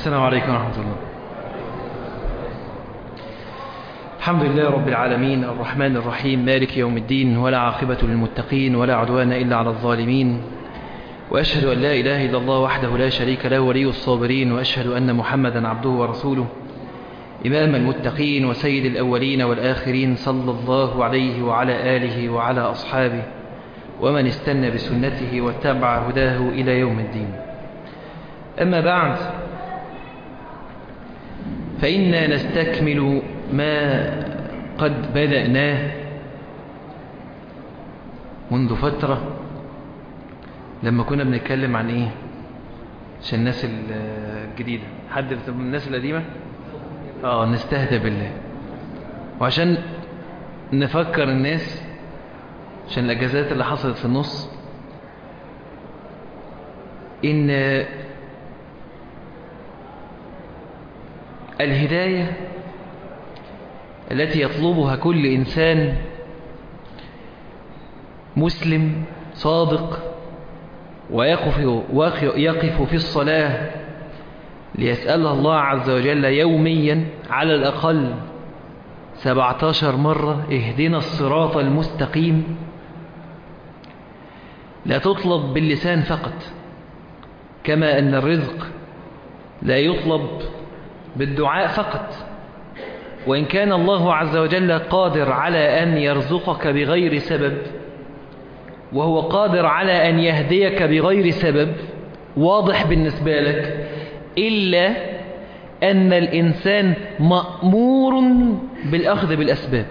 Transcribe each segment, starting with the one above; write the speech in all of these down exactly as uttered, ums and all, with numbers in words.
السلام عليكم ورحمة الله. الحمد لله رب العالمين الرحمن الرحيم مالك يوم الدين، ولا عاقبة للمتقين ولا عدوان إلا على الظالمين، وأشهد أن لا إله إلا الله وحده لا شريك له ولي الصابرين، وأشهد أن محمدا عبده ورسوله إمام المتقين وسيد الأولين والآخرين، صلى الله عليه وعلى آله وعلى أصحابه ومن استنى بسنته واتبع هداه إلى يوم الدين. أما بعد، فإنا نستكمل ما قد بدأناه منذ فترة، لما كنا بنتكلم عن إيه؟ عشان الناس الجديدة، حد من الناس القديمة؟ آه نستهدى بالله، وعشان نفكر الناس عشان الأجازات اللي حصلت في النص، إن الهداية التي يطلبها كل إنسان مسلم صادق ويقف يقف في الصلاة ليسألها الله عز وجل يوميا على الأقل سبعة عشر مرة اهدنا الصراط المستقيم، لا تطلب باللسان فقط، كما أن الرزق لا يطلب بالدعاء فقط، وإن كان الله عز وجل قادر على أن يرزقك بغير سبب، وهو قادر على أن يهديك بغير سبب واضح بالنسبة لك، إلا أن الإنسان مأمور بالأخذ بالأسباب.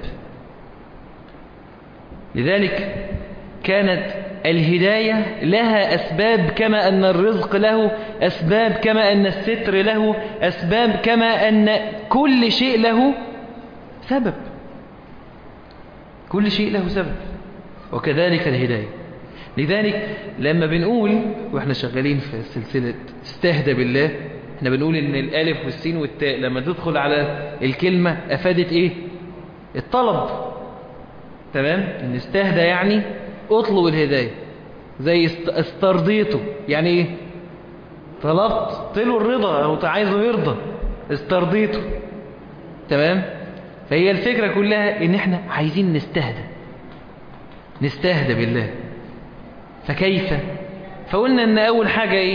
لذلك كانت الهداية لها أسباب، كما أن الرزق له أسباب، كما أن الستر له أسباب، كما أن كل شيء له سبب، كل شيء له سبب، وكذلك الهداية. لذلك لما بنقول وإحنا شغالين في سلسلة استهدى بالله، إحنا بنقول إن الألف والسين والتاء لما تدخل على الكلمة أفادت إيه؟ الطلب. تمام؟ إن استهدى يعني اطلب الهداية، زي استرضيته يعني ايه؟ طلبت له الرضا او عايزه يرضى، استرضيته. تمام؟ فهي الفكرة كلها ان احنا عايزين نستهدى نستهدى بالله. فكيف؟ فقلنا ان اول حاجة ايه؟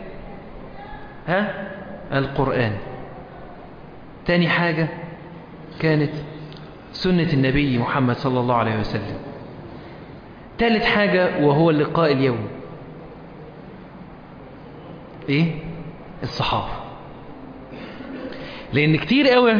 ها؟ القرآن. تاني حاجة كانت سنة النبي محمد صلى الله عليه وسلم. ثالث حاجة وهو اللقاء اليومي، ايه؟ الصحابة. لان كتير قوي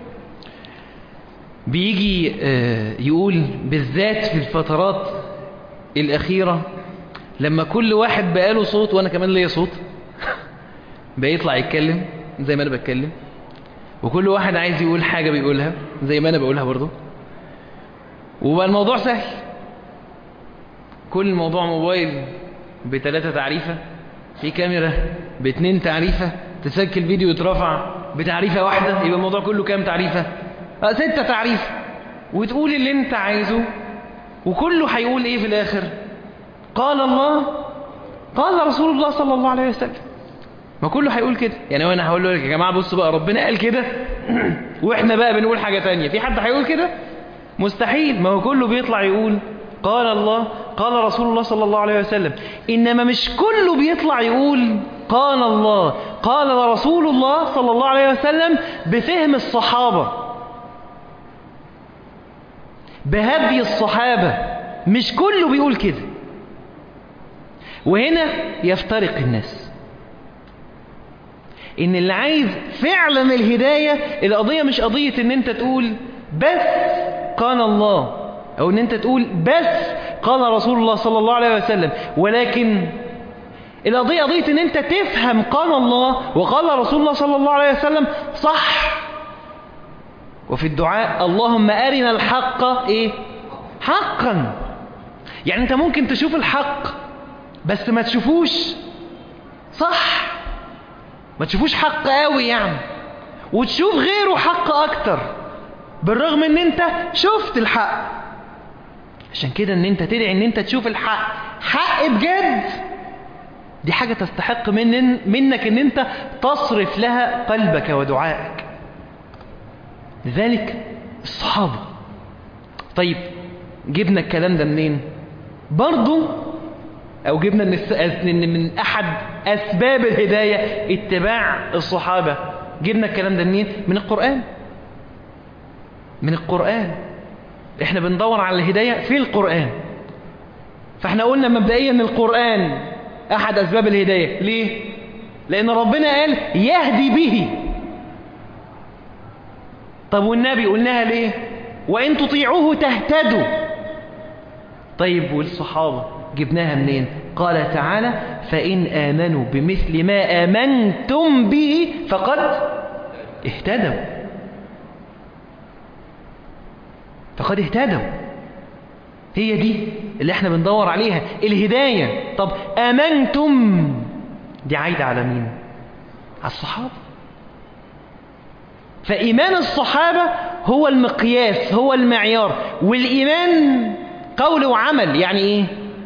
بيجي يقول بالذات في الفترات الاخيرة، لما كل واحد بقاله صوت، وانا كمان ليا صوت بيطلع يتكلم زي ما انا بتكلم، وكل واحد عايز يقول حاجة بيقولها زي ما انا بقولها برضو، وبقى الموضوع سهل. كل موضوع موبايل بثلاثة تعريفة، في كاميرا باثنين تعريفة، تسجل فيديو يترفع بتعريفة واحدة، يبقى الموضوع كله كام تعريفة؟ اه ستة تعريفة، وتقول اللي انت عايزه، وكله هيقول ايه في الاخر؟ قال الله قال رسول الله صلى الله عليه وسلم. ما كله هيقول كده. يعني وانا هقول له يا جماعة بصوا بقى، ربنا قال كده واحنا بقى بنقول حاجة تانية، في حد هيقول كده؟ مستحيل. ما هو كله بيطلع يقول قال الله قال رسول الله صلى الله عليه وسلم، إنما مش كله بيطلع يقول قال الله قال رسول الله صلى الله عليه وسلم بفهم الصحابة، بهدي الصحابة. مش كله بيقول كده، وهنا يفترق الناس. إن اللي عايز فعلا الهداية، القضية مش قضية إن أنت تقول بس قال الله، أو إن أنت تقول بس قال رسول الله صلى الله عليه وسلم، ولكن القضية قضية إن أنت تفهم قال الله وقال رسول الله صلى الله عليه وسلم صح. وفي الدعاء اللهم أرنا الحق إيه؟ حقا. يعني أنت ممكن تشوف الحق بس ما تشوفوش صح، ما تشوفوش حق قوي يعني، وتشوف غيره حق أكتر، بالرغم إن أنت شفت الحق. عشان كده ان انت تدعي ان انت تشوف الحق حق بجد، دي حاجة تستحق من منك ان انت تصرف لها قلبك ودعائك. لذلك الصحابة. طيب جبنا الكلام ده منين؟ برضو او جبنا ان من احد اسباب الهداية اتباع الصحابة. جبنا الكلام ده منين؟ من القرآن. من القرآن. احنا بندور على الهداية في القرآن. فاحنا قلنا مبدئيا ان القرآن احد اسباب الهداية. ليه؟ لان ربنا قال يهدي به. طب والنبي قلناها ليه؟ وان تطيعوه تهتدوا. طيب والصحابة جبناها منين؟ قال تعالى فإن آمنوا بمثل ما آمنتم به فقد اهتدوا. فقد اهتدوا. هي دي اللي احنا بندور عليها الهداية. طب آمنتم دي عايدة على مين؟ على الصحابة. فإيمان الصحابة هو المقياس، هو المعيار. والإيمان قول وعمل. يعني ايه؟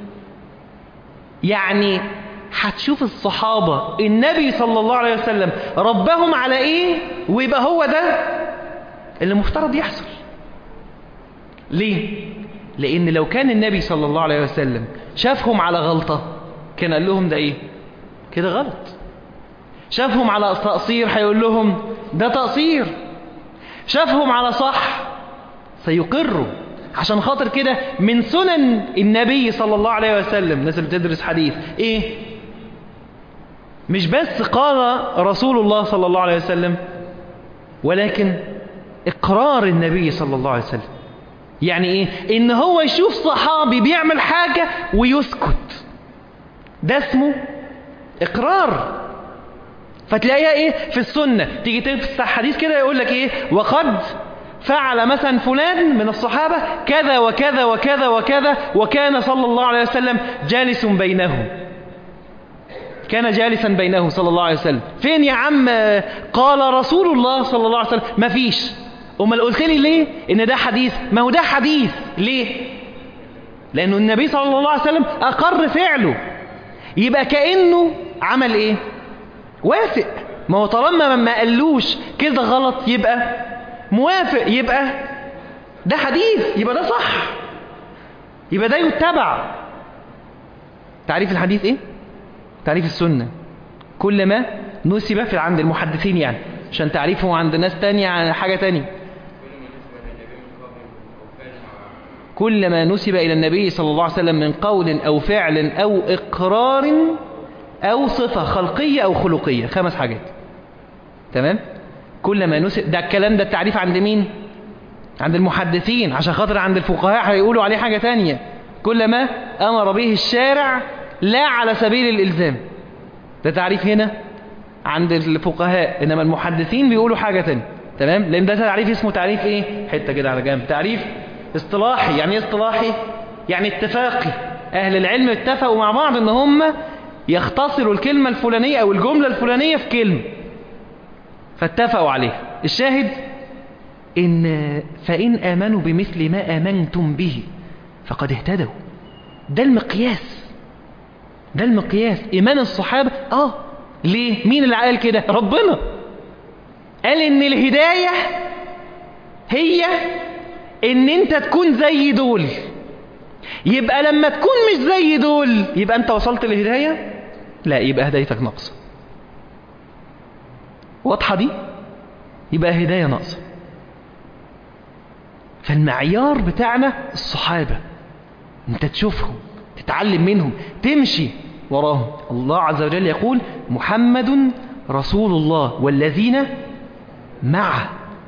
يعني هتشوف الصحابة النبي صلى الله عليه وسلم ربهم على ايه، ويبقى هو ده اللي مفترض يحصل. ليه؟ لان لو كان النبي صلى الله عليه وسلم شافهم على غلطة كان قال لهم ده ايه؟ كده غلط. شافهم على تقصير هيقول لهم ده تقصير. شافهم على صح سيقروا. عشان خاطر كده من سنن النبي صلى الله عليه وسلم، الناس اللي بتدرس حديث ايه؟ مش بس قال رسول الله صلى الله عليه وسلم، ولكن اقرار النبي صلى الله عليه وسلم. يعني ايه؟ ان هو يشوف صحابي بيعمل حاجة ويسكت، ده اسمه اقرار. فتلاقيها ايه في السنة؟ تيجي تفتح حديث كده يقول لك ايه؟ وقد فعل مثلا فلان من الصحابة كذا وكذا وكذا وكذا، وكان صلى الله عليه وسلم جالس بينهم. كان جالسا بينه صلى الله عليه وسلم. فين يا عم قال رسول الله صلى الله عليه وسلم؟ مفيش. امال قلت لي ليه ان ده حديث؟ ما هو ده حديث. ليه؟ لانه النبي صلى الله عليه وسلم اقر فعله. يبقى كأنه عمل ايه؟ وافق. ما هو طالما ما قالوش كده غلط يبقى موافق، يبقى ده حديث، يبقى ده صح، يبقى ده يتبع. تعريف الحديث ايه؟ تعريف السنة كل ما نسب في عند المحدثين، يعني عشان تعريفه عند ناس تانية عن حاجة تانية. كل ما نسب إلى النبي صلى الله عليه وسلم من قول أو فعل أو إقرار أو صفة خلقية أو خلقية. خمس حاجات. تمام؟ كل ما نسب. ده الكلام ده التعريف عند مين؟ عند المحدثين. عشان خاطر عند الفقهاء هيقولوا عليه حاجة تانية. كل ما أمر به الشارع لا على سبيل الإلزام. ده تعريف هنا عند الفقهاء، إنما المحدثين بيقولوا حاجة تانية. تمام؟ لأن ده تعريف اسمه تعريف إيه؟ حتة كده على جنب. تعريف اصطلاحي. يعني اصطلاحي؟ يعني اتفاقي. أهل العلم اتفقوا مع بعض إن هم يختصروا الكلمة الفلانية أو الجملة الفلانية في كلمة، فاتفقوا عليه. الشاهد إن فإن آمنوا بمثل ما آمنتم به فقد اهتدوا. ده المقياس. ده المقياس. إيمان الصحابة. آه ليه؟ مين اللي قال كده؟ ربنا قال إن الهداية هي إن أنت تكون زي دول. يبقى لما تكون مش زي دول يبقى أنت وصلت للهداية؟ لا، يبقى هدايتك ناقصة. واضحة دي؟ يبقى هداية ناقصة. فالمعيار بتاعنا الصحابة. أنت تشوفهم، تتعلم منهم، تمشي وراهم. الله عز وجل يقول محمد رسول الله والذين معه.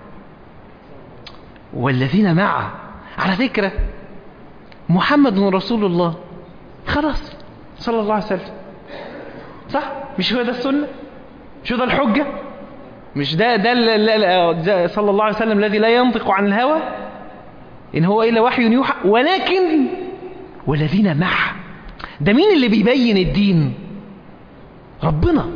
والذين معه. على فكرة محمد رسول الله خلاص صلى الله عليه وسلم. صح؟ مش هو ده السنة؟ مش هو ده الحجة؟ مش ده ده صلى الله عليه وسلم الذي لا ينطق عن الهوى إن هو إلا وحي يوحى. ولكن والذين معه. ده مين اللي بيبين الدين؟ ربنا.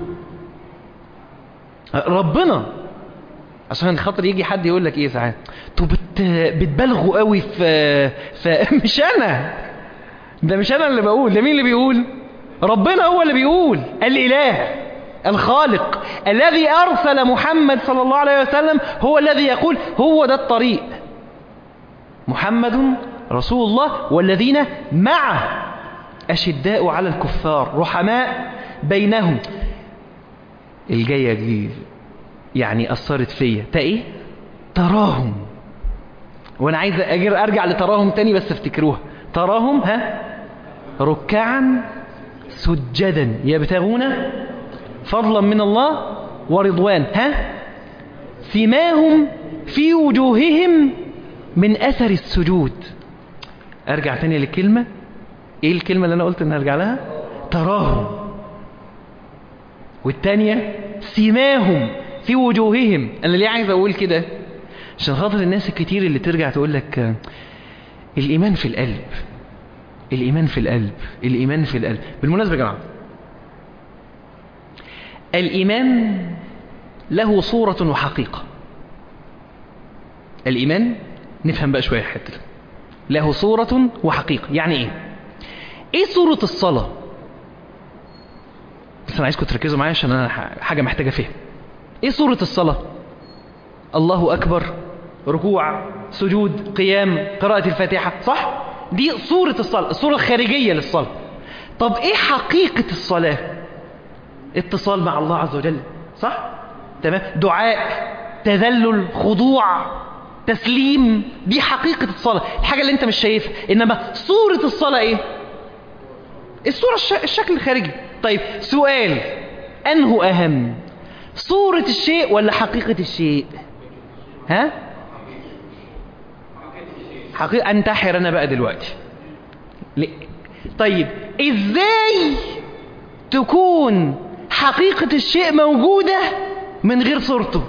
ربنا. عشان خاطر يجي حد يقول لك ايه ساعات انتوا بت... بتبالغوا قوي في... في مش انا، ده مش انا اللي بقول، ده مين اللي بيقول؟ ربنا هو اللي بيقول، الإله الخالق الذي أرسل محمد صلى الله عليه وسلم هو الذي يقول هو ده الطريق، محمد رسول الله والذين معه أشداء على الكفار رحماء بينهم. الجاية دي يعني أثرت فيا، تا إيه؟ تراهم. وأنا عايز أجر أرجع لتراهم تاني بس افتكروها. تراهم ها ركعا سجدا يبتغون فضلا من الله ورضوان، ها سماهم في وجوههم من أثر السجود. أرجع تاني للكلمة، إيه الكلمة اللي أنا قلت إن أرجع لها؟ تراهم. والتانية سماهم في وجوههم. أنا ليه عايز أقول كده؟ عشان خاطر الناس الكتير اللي ترجع تقول لك الإيمان في القلب، الإيمان في القلب، الإيمان في القلب. بالمناسبة يا جماعة، الإيمان له صورة وحقيقة. الإيمان نفهم بقى شوية حتى، له صورة وحقيقة. يعني إيه؟ إيه صورة الصلاة؟ بس أنا عايزكم تركزوا معايا عشان أنا حاجة محتاجة فهم. إيه صورة الصلاة؟ الله أكبر، ركوع، سجود، قيام، قراءة الفاتحة، صح؟ دي صورة الصلاة، الصورة الخارجية للصلاة. طب إيه حقيقة الصلاة؟ اتصال مع الله عز وجل، صح؟ تمام؟ دعاء، تذلل، خضوع، تسليم. دي حقيقة الصلاة، الحاجة اللي انت مش شايفها. انما صورة الصلاة ايه؟ الصورة الش... الشكل الخارجي. طيب سؤال، انه اهم، صورة الشيء ولا حقيقة الشيء؟ ها؟ حقيقة. انتحر انا بقى دلوقتي. ليه؟ طيب ازاي تكون حقيقة الشيء موجودة من غير صورته؟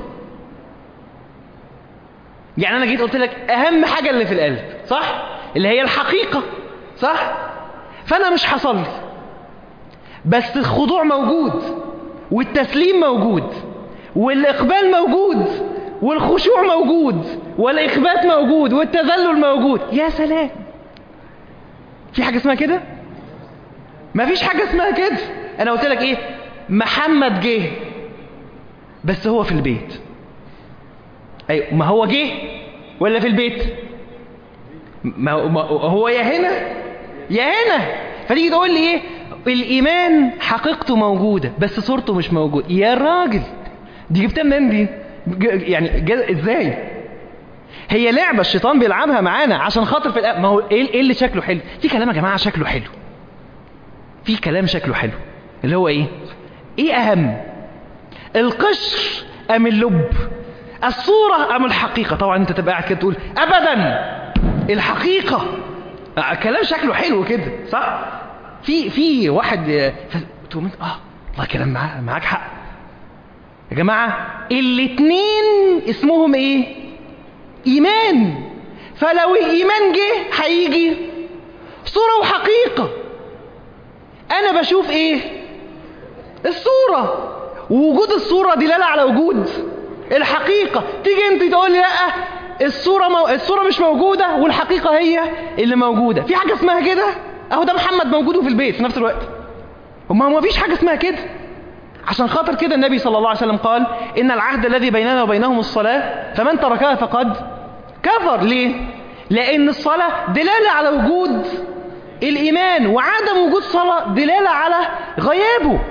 يعني أنا جيت قلت لك أهم حاجة اللي في القلب، صح؟ اللي هي الحقيقة، صح؟ فأنا مش هصلي، بس الخضوع موجود، والتسليم موجود، والإقبال موجود، والخشوع موجود، والإخبات موجود، والتذلل موجود. يا سلام! في حاجة اسمها كده؟ ما فيش حاجة اسمها كده. أنا قلت لك إيه؟ محمد جه بس هو في البيت. أيوة، ما هو جه ولا في البيت؟ ما هو يا هنا يا هنا. فتيجي تقول لي إيه؟ الإيمان حقيقته موجودة بس صورته مش موجودة. يا راجل، دي جبتها منين دي؟ يعني إزاي؟ هي لعبة الشيطان بيلعبها معانا عشان خاطر في الأ... ما هو إيه اللي شكله حلو؟ في كلام يا جماعة شكله حلو، في كلام شكله حلو، اللي هو ايه؟ ايه اهم؟ القشر ام اللب؟ الصورة ام الحقيقة؟ طبعا انت تبقى قاعد كده تقول ابدا الحقيقة. كلام شكله حلو كده، صح؟ في في واحد تقوم انت اه والله كلام معاك معاك حق يا جماعة. الاتنين اسمهم ايه؟ ايمان. فلو الايمان جه هيجي صورة وحقيقة. انا بشوف ايه؟ الصورة، ووجود الصورة دلالة على وجود الحقيقة. تيجي انت تقول لي لا الصورة مو... الصورة مش موجودة والحقيقة هي اللي موجودة. في حاجة اسمها كده؟ اهو ده محمد موجود في البيت في نفس الوقت. وما هو مفيش حاجة اسمها كده. عشان خاطر كده النبي صلى الله عليه وسلم قال ان العهد الذي بيننا وبينهم الصلاة فمن تركها فقد كفر. ليه؟ لان الصلاة دلالة على وجود الإيمان، وعدم وجود صلاة دلالة على غيابه.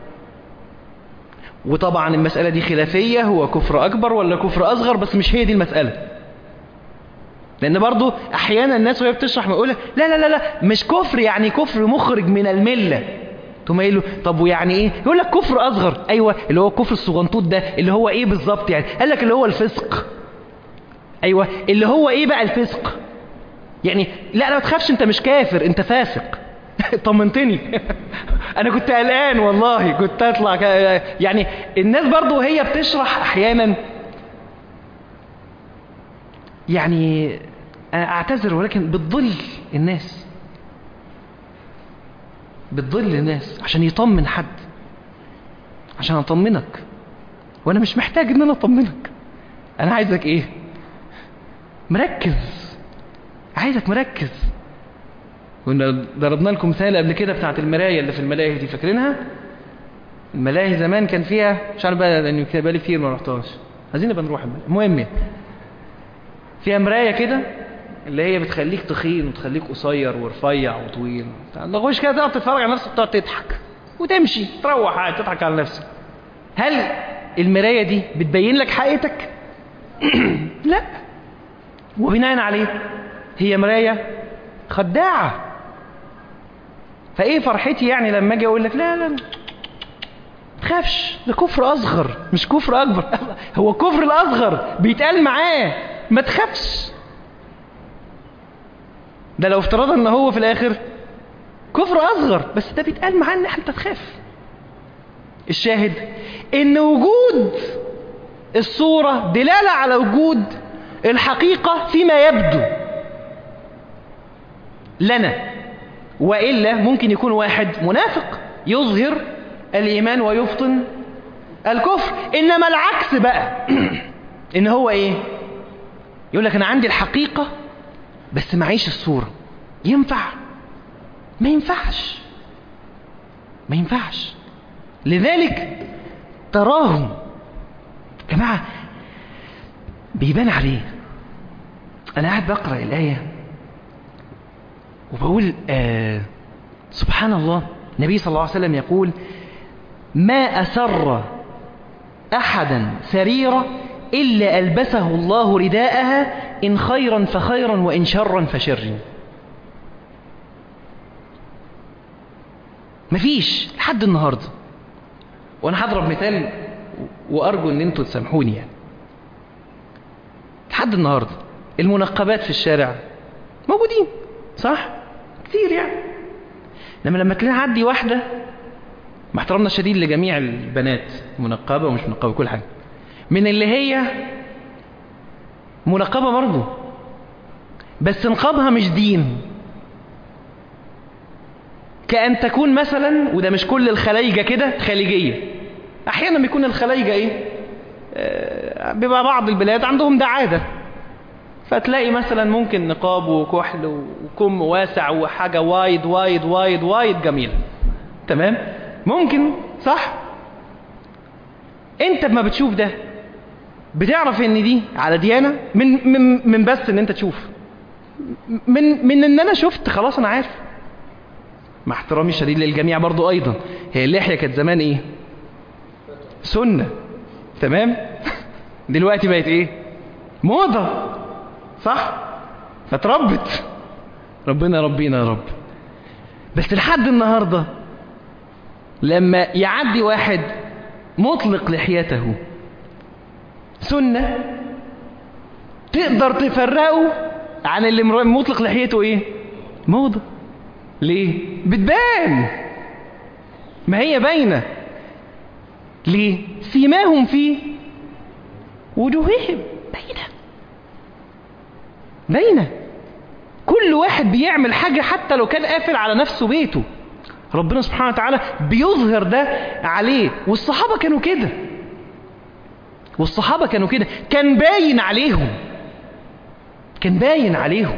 وطبعا المسألة دي خلافية، هو كفر أكبر ولا كفر أصغر؟ بس مش هي دي المسألة. لأن برضو أحيانا الناس وهي بتشرح ما يقولها لا لا لا لا مش كفر يعني كفر مخرج من الملة. ثم يقول له طب ويعني إيه؟ يقول لك كفر أصغر. أيوة، اللي هو الكفر الصغنطوط ده اللي هو إيه بالظبط يعني؟ قال لك اللي هو الفسق. أيوة، اللي هو إيه بقى الفسق؟ يعني لا لا ما تخافش، انت مش كافر، انت فاسق. طمنتني. انا كنت قلقان والله، كنت اطلع ك... يعني الناس برضو وهي بتشرح احيانا يعني انا اعتذر ولكن بتضل الناس، بتضل الناس عشان يطمن حد، عشان اطمنك، وانا مش محتاج ان انا اطمنك. انا عايزك ايه؟ مركز، عايزك مركز. كنا ضربنا لكم مثال قبل كده بتاعت المراية اللي في الملاهي دي، فاكرينها؟ الملاهي زمان كان فيها، مش عارف بقى لأنه بقالي كتير ما رحتهاش، عايزين نبقى نروح. المهم فيها مراية كده اللي هي بتخليك تخين وتخليك قصير ورفيع وطويل، تخش كده تقعد تتفرج على نفسك، تقعد تضحك وتمشي تروح عادي تضحك على نفسك. هل المراية دي بتبين لك حقيقتك؟ لا. وبناء عليه هي مراية خداعة. فايه فرحتي يعني لما اجي اقول لك لا لا تخافش، ده كفر اصغر مش كفر اكبر. هو الكفر الاصغر بيتقال معاه ما تخافش، ده لو افترضنا ان هو في الاخر كفر اصغر بس ده بيتقال معاه ان انت تخاف. الشاهد ان وجود الصورة دلالة على وجود الحقيقة فيما يبدو لنا، وإلا ممكن يكون واحد منافق يظهر الإيمان ويبطن الكفر. إنما العكس بقى إن هو إيه؟ يقول لك أنا عندي الحقيقة بس معيش الصورة. ينفع؟ ما ينفعش، ما ينفعش. لذلك تراهم جماعة بيبان عليه. أنا قاعد بقرأ الآية وبقول آه سبحان الله، النبي صلى الله عليه وسلم يقول ما أسر أحدا سريرة إلا ألبسه الله رداءها إن خيرا فخيرا وإن شرا فشر. مفيش لحد النهاردة. وأنا هضرب مثال وأرجو أن أنتوا تسامحوني يعني. لحد النهاردة المنقبات في الشارع موجودين صح؟ كتير يعني. لما لما تلاقي عدي واحدة، مع احترامنا الشديد لجميع البنات منقبة ومش منقبة كل حاجة، من اللي هي منقبة برضه بس نقابها مش دين، كأن تكون مثلا، وده مش كل الخلايجة كده، خليجية احيانا بيكون الخلايجة ايه آه بيبقى بعض البلاد عندهم ده عادة، فتلاقي مثلا ممكن نقاب وكحل وكم واسع وحاجة وايد وايد وايد وايد جميلة، تمام؟ ممكن صح؟ انت ما بتشوف ده بتعرف ان دي على ديانة من من من بس ان انت تشوف، من من ان انا شفت خلاص انا عارف. مع احترامي الشديد للجميع برضو ايضا، هي اللحية كانت زمان ايه؟ سنة، تمام؟ دلوقتي بقت ايه؟ موضة، صح؟ فتربت، ربنا ربنا يا رب. بس لحد النهاردة لما يعدي واحد مطلق لحيته سنة، تقدر تفرقه عن اللي مطلق لحيته ايه؟ موضة. ليه؟ بتبان، ما هي باينة. ليه؟ سيماهم في وجوههم، باينة باينة. كل واحد بيعمل حاجة حتى لو كان قافل على نفسه بيته، ربنا سبحانه وتعالى بيظهر ده عليه. والصحابة كانوا كده، والصحابة كانوا كده، كان باين عليهم، كان باين عليهم.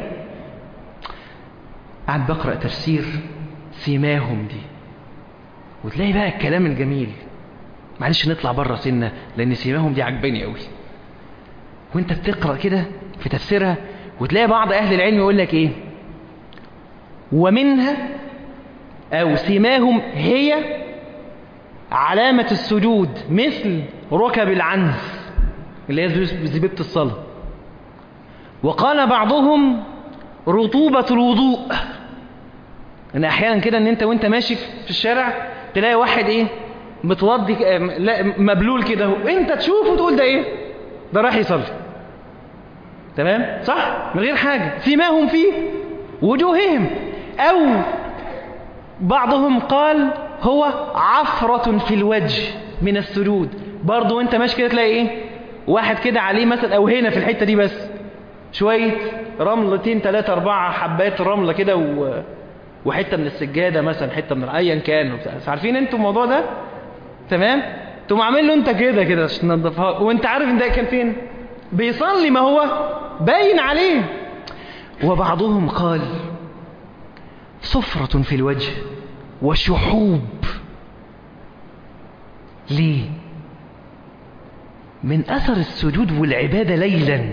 قاعد بقرأ تفسير سيماهم دي وتلاقي بقى الكلام الجميل. معلش نطلع بره سنة لأن سيماهم دي عجباني قوي. وانت بتقرأ كده في تفسيرها وتلاقي بعض أهل العلم يقول لك إيه؟ ومنها أو سيماهم هي علامة السجود مثل ركب العنز اللي هي زبيبة الصلاة. وقال بعضهم رطوبة الوضوء، ان احيانا كده ان انت وانت ماشي في الشارع تلاقي واحد ايه متوضي مبلول كده، وانت تشوفه وتقول ده ايه؟ ده راح يصلي، تمام؟ صح؟ من غير حاجة. سيماهم في وجوههم. او بعضهم قال هو عفرة في الوجه من السجود، برضو وانت ماشي كده تلاقي ايه؟ واحد كده عليه مثلا، او هنا في الحتة دي بس شوية رملتين ثلاثة أربعة حبات رملة كده و... وحتة من السجادة مثلا، حتة من أيا كان. عارفين انتوا الموضوع ده؟ تمام؟ تقوم عامل له انت كده كده عشان تنضفها، وانت عارف ان ده كان فين؟ بيصلي، ما هو باين عليه. وبعضهم قال صفرة في الوجه وشحوب. ليه؟ من أثر السجود والعبادة ليلا،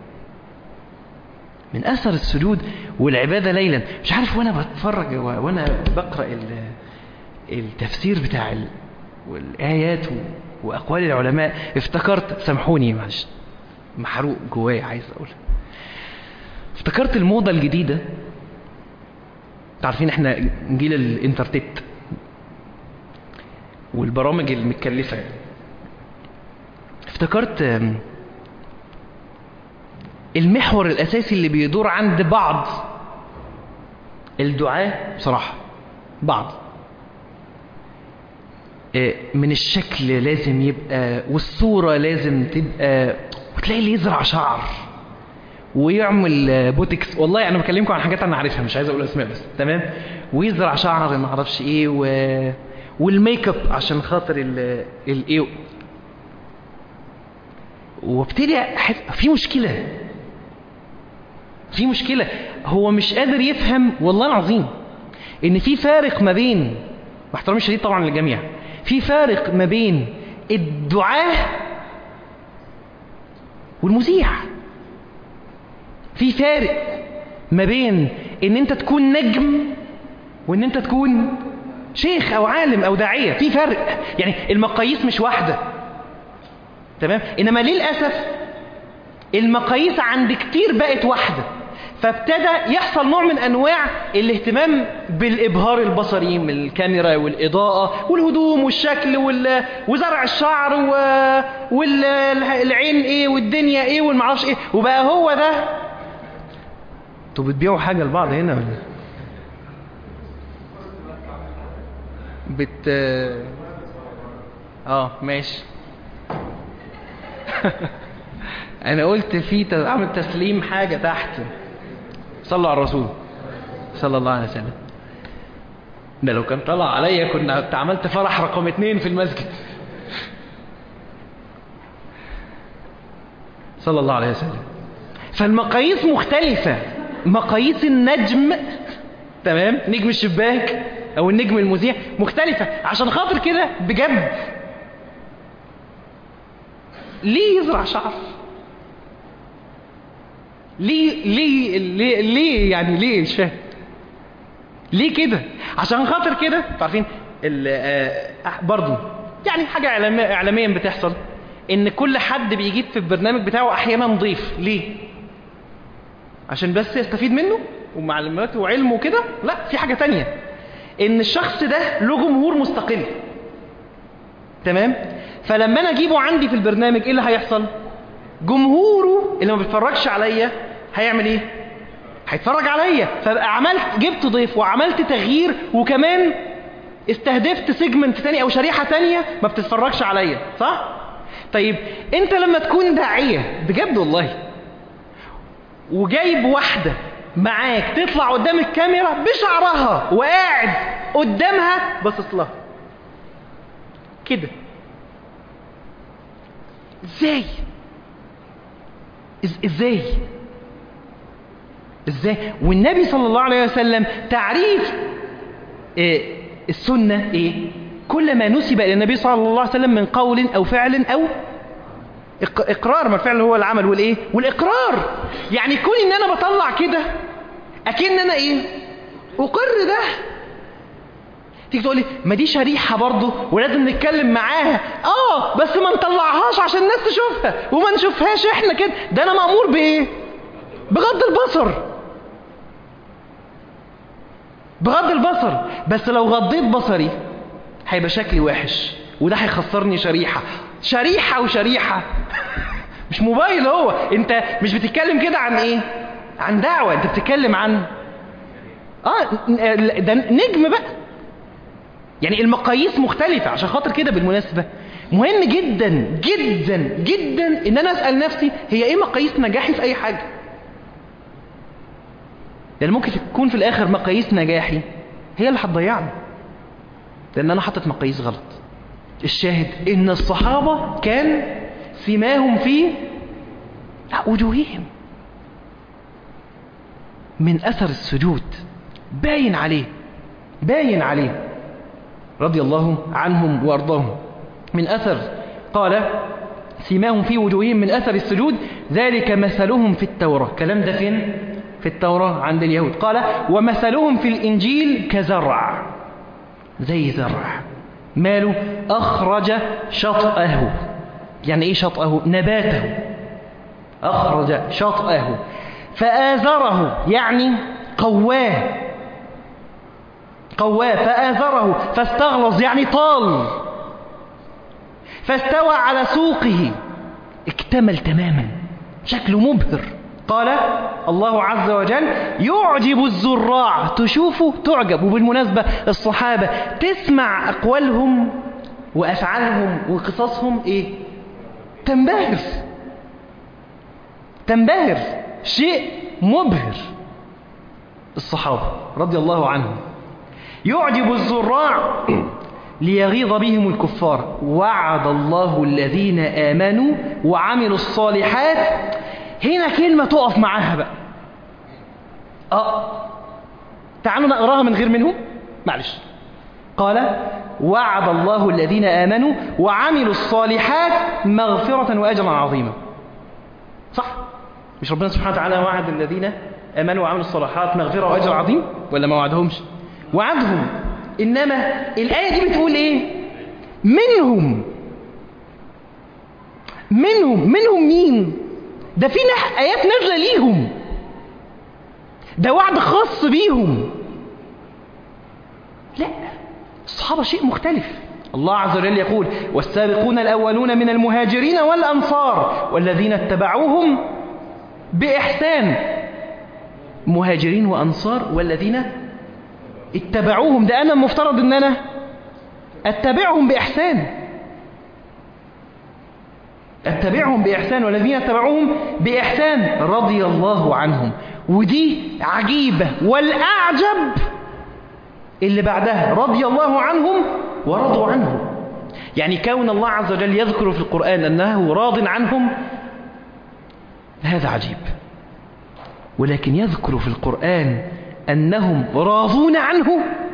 من أثر السجود والعبادة ليلا. مش عارف وأنا بتفرج وأنا بقرأ التفسير بتاع الآيات وأقوال العلماء افتكرت، سامحوني معلش محروق جوايا عايز أقول، افتكرت الموضة الجديدة. تعرفين احنا جيل الانترنت والبرامج المتكلفة، افتكرت المحور الأساسي اللي بيدور عند بعض الدعاة بصراحة، بعض من الشكل لازم يبقى والصورة لازم تبقى، وتلاقي اللي يزرع شعر ويعمل بوتكس. والله انا بكلمكم عن حاجات انا عارفها مش عايز اقول اسماء بس تمام. ويزرع شعر ما اعرفش ايه و... والميك اب عشان خاطر الايه. وابتدي في مشكلة، في مشكلة هو مش قادر يفهم والله العظيم ان في فارق ما بين، واحترامي الشديد طبعا للجميع، في فارق ما بين الدعاة والمذيع. في فارق ما بين ان انت تكون نجم وان انت تكون شيخ او عالم او داعية. في فرق، يعني المقاييس مش واحدة تمام. انما للأسف المقاييس عند كتير بقت واحدة، فابتدى يحصل نوع من انواع الاهتمام بالابهار البصري من الكاميرا والاضاءة والهدوم والشكل وال... وزرع الشعر و... والعين ايه والدنيا ايه والمعرفش ايه. وبقى هو ده. انتوا بتبيعوا حاجة لبعض هنا ولا بت اه ماشي. انا قلت في عمل تسليم حاجة تحت. صلوا على الرسول صلى الله عليه وسلم. ده لو كان طلع عليا كنا عملت فرح رقم اتنين في المسجد. صلى الله عليه وسلم. فالمقاييس مختلفة. مقاييس النجم تمام، نجم الشباك او النجم المذيع مختلفة. عشان خاطر كده بجد ليه يزرع شعر؟ ليه ليه ليه, ليه يعني ليه مش فاهم ليه كده؟ عشان خاطر كده عارفين برضو يعني حاجة اعلاميا بتحصل ان كل حد بيجيب في البرنامج بتاعه احيانا ضيف. ليه؟ عشان بس يستفيد منه ومعلوماته وعلمه كده؟ لا، في حاجة تانية، ان الشخص ده له جمهور مستقل تمام. فلما انا اجيبه عندي في البرنامج ايه اللي هيحصل؟ جمهوره اللي ما بيتفرجش عليا هيعمل ايه؟ هيتفرج عليا. فبقى عملت جبت ضيف وعملت تغيير وكمان استهدفت سيجمنت تاني او شريحة تانية ما بتتفرجش عليا، صح؟ طيب انت لما تكون داعية بجد والله وجايب واحدة معاك تطلع قدام الكاميرا بشعرها وقاعد قدامها باصص لها كده، ازاي ازاي ازاي والنبي صلى الله عليه وسلم تعريف إيه السنة ايه؟ كل ما نسب الى النبي صلى الله عليه وسلم من قول او فعل او اقرار. ما الفعل هو العمل والايه والاقرار. يعني كون ان انا بطلع كده اكن انا ايه اقر ده. تيجي تقول لي ما دي شريحة برضه ولازم نتكلم معاها. اه بس ما نطلعهاش عشان الناس تشوفها وما نشوفهاش احنا كده. ده انا مأمور بايه؟ بغض البصر، بغض البصر. بس لو غضيت بصري هيبقى شكلي وحش وده هيخسرني شريحة شريحة وشريحة. مش موبايل هو. انت مش بتتكلم كده عن ايه؟ عن دعوة. انت بتتكلم عن اه ده نجم بقى. يعني المقاييس مختلفة. عشان خاطر كده بالمناسبة مهم جدا جدا جدا ان انا اسأل نفسي هي ايه مقاييس نجاحي في اي حاجة. لان ممكن تكون في الاخر مقاييس نجاحي هي اللي هتضيعني لان انا حطت مقاييس غلط. الشاهد ان الصحابة كان سماهم في وجوههم من اثر السجود باين عليه باين عليه رضي الله عنهم وأرضاهم. من أثر قال سيماهم في وجوههم من أثر السجود ذلك مثلهم في التوراة. كلام ده فين؟ في التوراة عند اليهود. قال ومثلهم في الإنجيل كزرع، زي زرع ماله أخرج شطأه. يعني إيه شطأه؟ نباته. أخرج شطأه فآزره، يعني قواه قواه فآزره فاستغلظ، يعني طال، فاستوى على سوقه، اكتمل تماما، شكله مبهر. قال الله عز وجل يعجب الزراع، تشوفه تعجب. وبالمناسبة الصحابة تسمع أقوالهم وأفعالهم وقصصهم إيه؟ تنبهر تنبهر شيء مبهر. الصحابة رضي الله عنهم يعجب الزراع ليغيظ بهم الكفار. وعد الله الذين آمنوا وعملوا الصالحات. هنا كلمة تقف معاها بقى. اه تعالوا نقراها من غير منهم معلش. قال وعد الله الذين آمنوا وعملوا الصالحات مغفرة وأجرا عظيما. صح؟ مش ربنا سبحانه وتعالى وعد الذين آمنوا وعملوا الصالحات مغفرة وأجر عظيم، ولا ما وعدهمش؟ وعدهم. إنما الآية دي بتقول إيه؟ منهم منهم منهم مين؟ ده في آيات نازلة ليهم، ده وعد خاص بيهم. لا، الصحابة شيء مختلف. الله عز وجل يقول والسابقون الأولون من المهاجرين والأنصار والذين اتبعوهم بإحسان. مهاجرين وأنصار والذين اتبعوهم، ده أنا المفترض أن أنا أتبعهم بإحسان أتبعهم بإحسان والذين اتبعوهم بإحسان رضي الله عنهم. ودي عجيبة. والأعجب اللي بعدها رضي الله عنهم ورضوا عنه. يعني كون الله عز وجل يذكر في القرآن أنه راض عنهم هذا عجيب، ولكن يذكر في القرآن أنهم راضون عنه،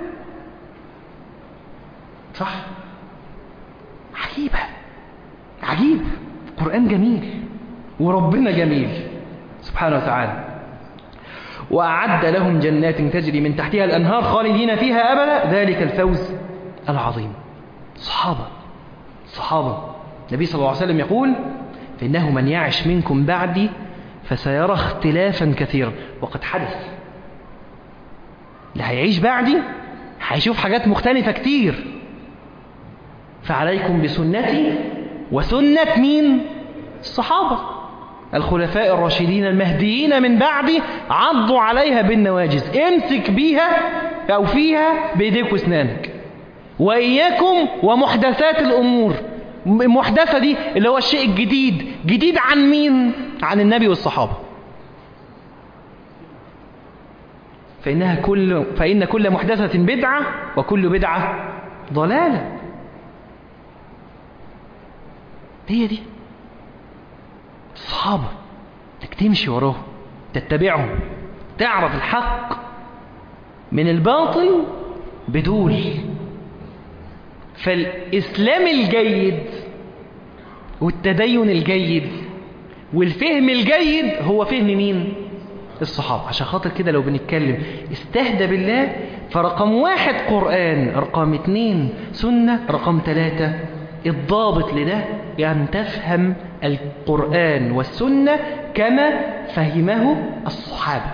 صح؟ عجيبة عجيب. القرآن جميل وربنا جميل سبحانه وتعالى. وأعد لهم جنات تجري من تحتها الأنهار خالدين فيها أبدا ذلك الفوز العظيم. صحابة صحابة النبي صلى الله عليه وسلم يقول فإنه من يعش منكم بعدي فسيرى اختلافا كثيرا. وقد حدث. اللي هيعيش بعدي هيشوف حاجات مختلفة كتير. فعليكم بسنتي وسنة مين؟ الصحابة الخلفاء الراشدين المهديين من بعدي عضوا عليها بالنواجذ. امسك بيها أو فيها بيديك واسنانك. وإياكم ومحدثات الأمور. محدثة دي اللي هو الشيء الجديد. جديد عن مين؟ عن النبي والصحابة. فإنها كل فإن كل محدثة بدعة وكل بدعة ضلالة. هي دي الصحابة، انك تمشي وراهم تتبعهم تعرف الحق من الباطل بدول. فالإسلام الجيد والتدين الجيد والفهم الجيد هو فهم مين؟ الصحابة. عشان خاطر كده لو بنتكلم استهدى بالله فرقم واحد قرآن، رقم اتنين سنة، رقم ثلاثة الضابط لده يعني تفهم القرآن والسنة كما فهمه الصحابة.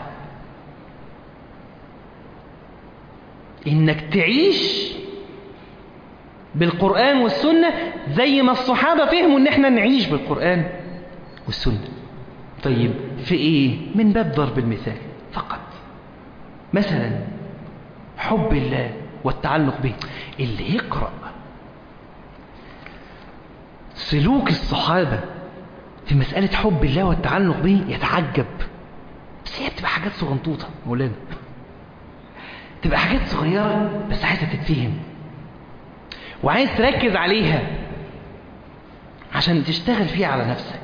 إنك تعيش بالقرآن والسنة زي ما الصحابة فهموا إن احنا نعيش بالقرآن والسنة. طيب في إيه؟ من باب ضرب المثال فقط. مثلا حب الله والتعلق به. اللي يقرأ سلوك الصحابة في مسألة حب الله والتعلق به يتعجب. بس هي بتبقى حاجات صغنطوطة مولانا، تبقى حاجات صغيرة بس عايزة تتفهم وعايز تركز عليها عشان تشتغل فيها على نفسك.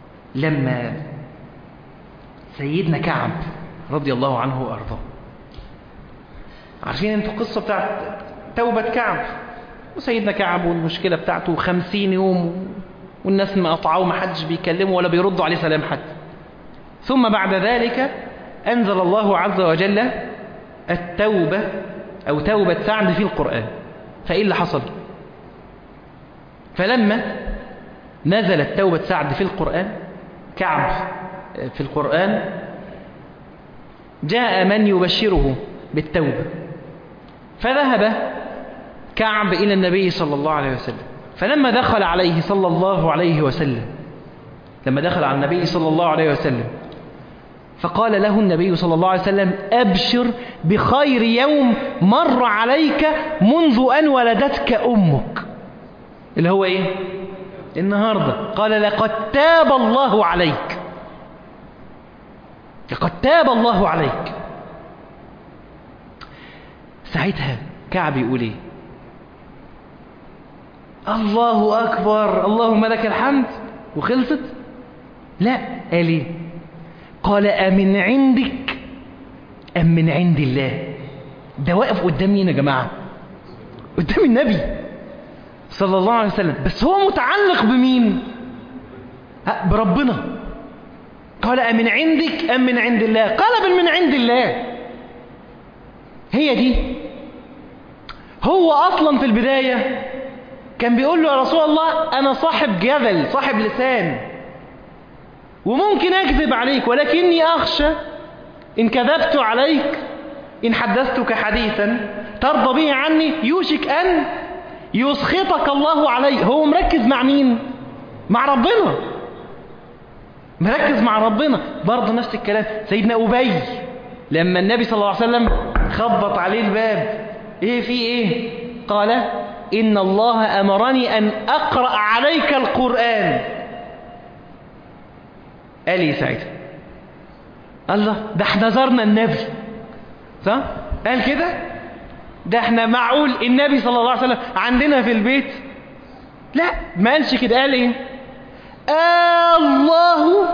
لما سيدنا كعب رضي الله عنه وأرضاه عارفين انتوا القصة بتاعت توبة كعب وسيدنا كعب والمشكلة بتاعته خمسين يوم والناس مقطعوه ومحدش بيكلمه ولا بيردوا عليه سلام حتى. ثم بعد ذلك أنزل الله عز وجل التوبة أو توبة سعد في القرآن. فإيه اللي حصل؟ فلما نزلت توبة سعد في القرآن كعب في القرآن جاء من يبشره بالتوبة، فذهب كعب إلى النبي صلى الله عليه وسلم. فلما دخل عليه صلى الله عليه وسلم لما دخل على النبي صلى الله عليه وسلم فقال له النبي صلى الله عليه وسلم أبشر بخير يوم مر عليك منذ أن ولدتك أمك، اللي هو إيه؟ النهاردة. قال لقد تاب الله عليك، لقد تاب الله عليك. ساعتها كعب يقول إيه؟ الله أكبر اللهم لك الحمد وخلصت؟ لا، قال إيه؟ قال أمن عندك أم من عند الله؟ ده واقف قدام مين يا جماعة؟ قدام النبي صلى الله عليه وسلم، بس هو متعلق بمين؟ بربنا. قال أمن عندك أم من عند الله؟ قال بل من عند الله. هي دي. هو أصلا في البداية كان بيقول له يا رسول الله أنا صاحب جبل صاحب لسان وممكن أكذب عليك، ولكني أخشى إن كذبت عليك إن حدثتك حديثا ترضى به عني يوشك أن يسخطك الله عليه. هو مركز مع مين؟ مع ربنا، مركز مع ربنا. برضه نفس الكلام سيدنا أبي لما النبي صلى الله عليه وسلم خبط عليه الباب، إيه في إيه؟ قال إن الله أمرني أن أقرأ عليك القرآن. قال لي ساعتها الله ده احنا زرنا النبي، صح؟ قال كده ده احنا معقول النبي صلى الله عليه وسلم عندنا في البيت؟ لا، ما قالش كده. قال ايه؟ آه الله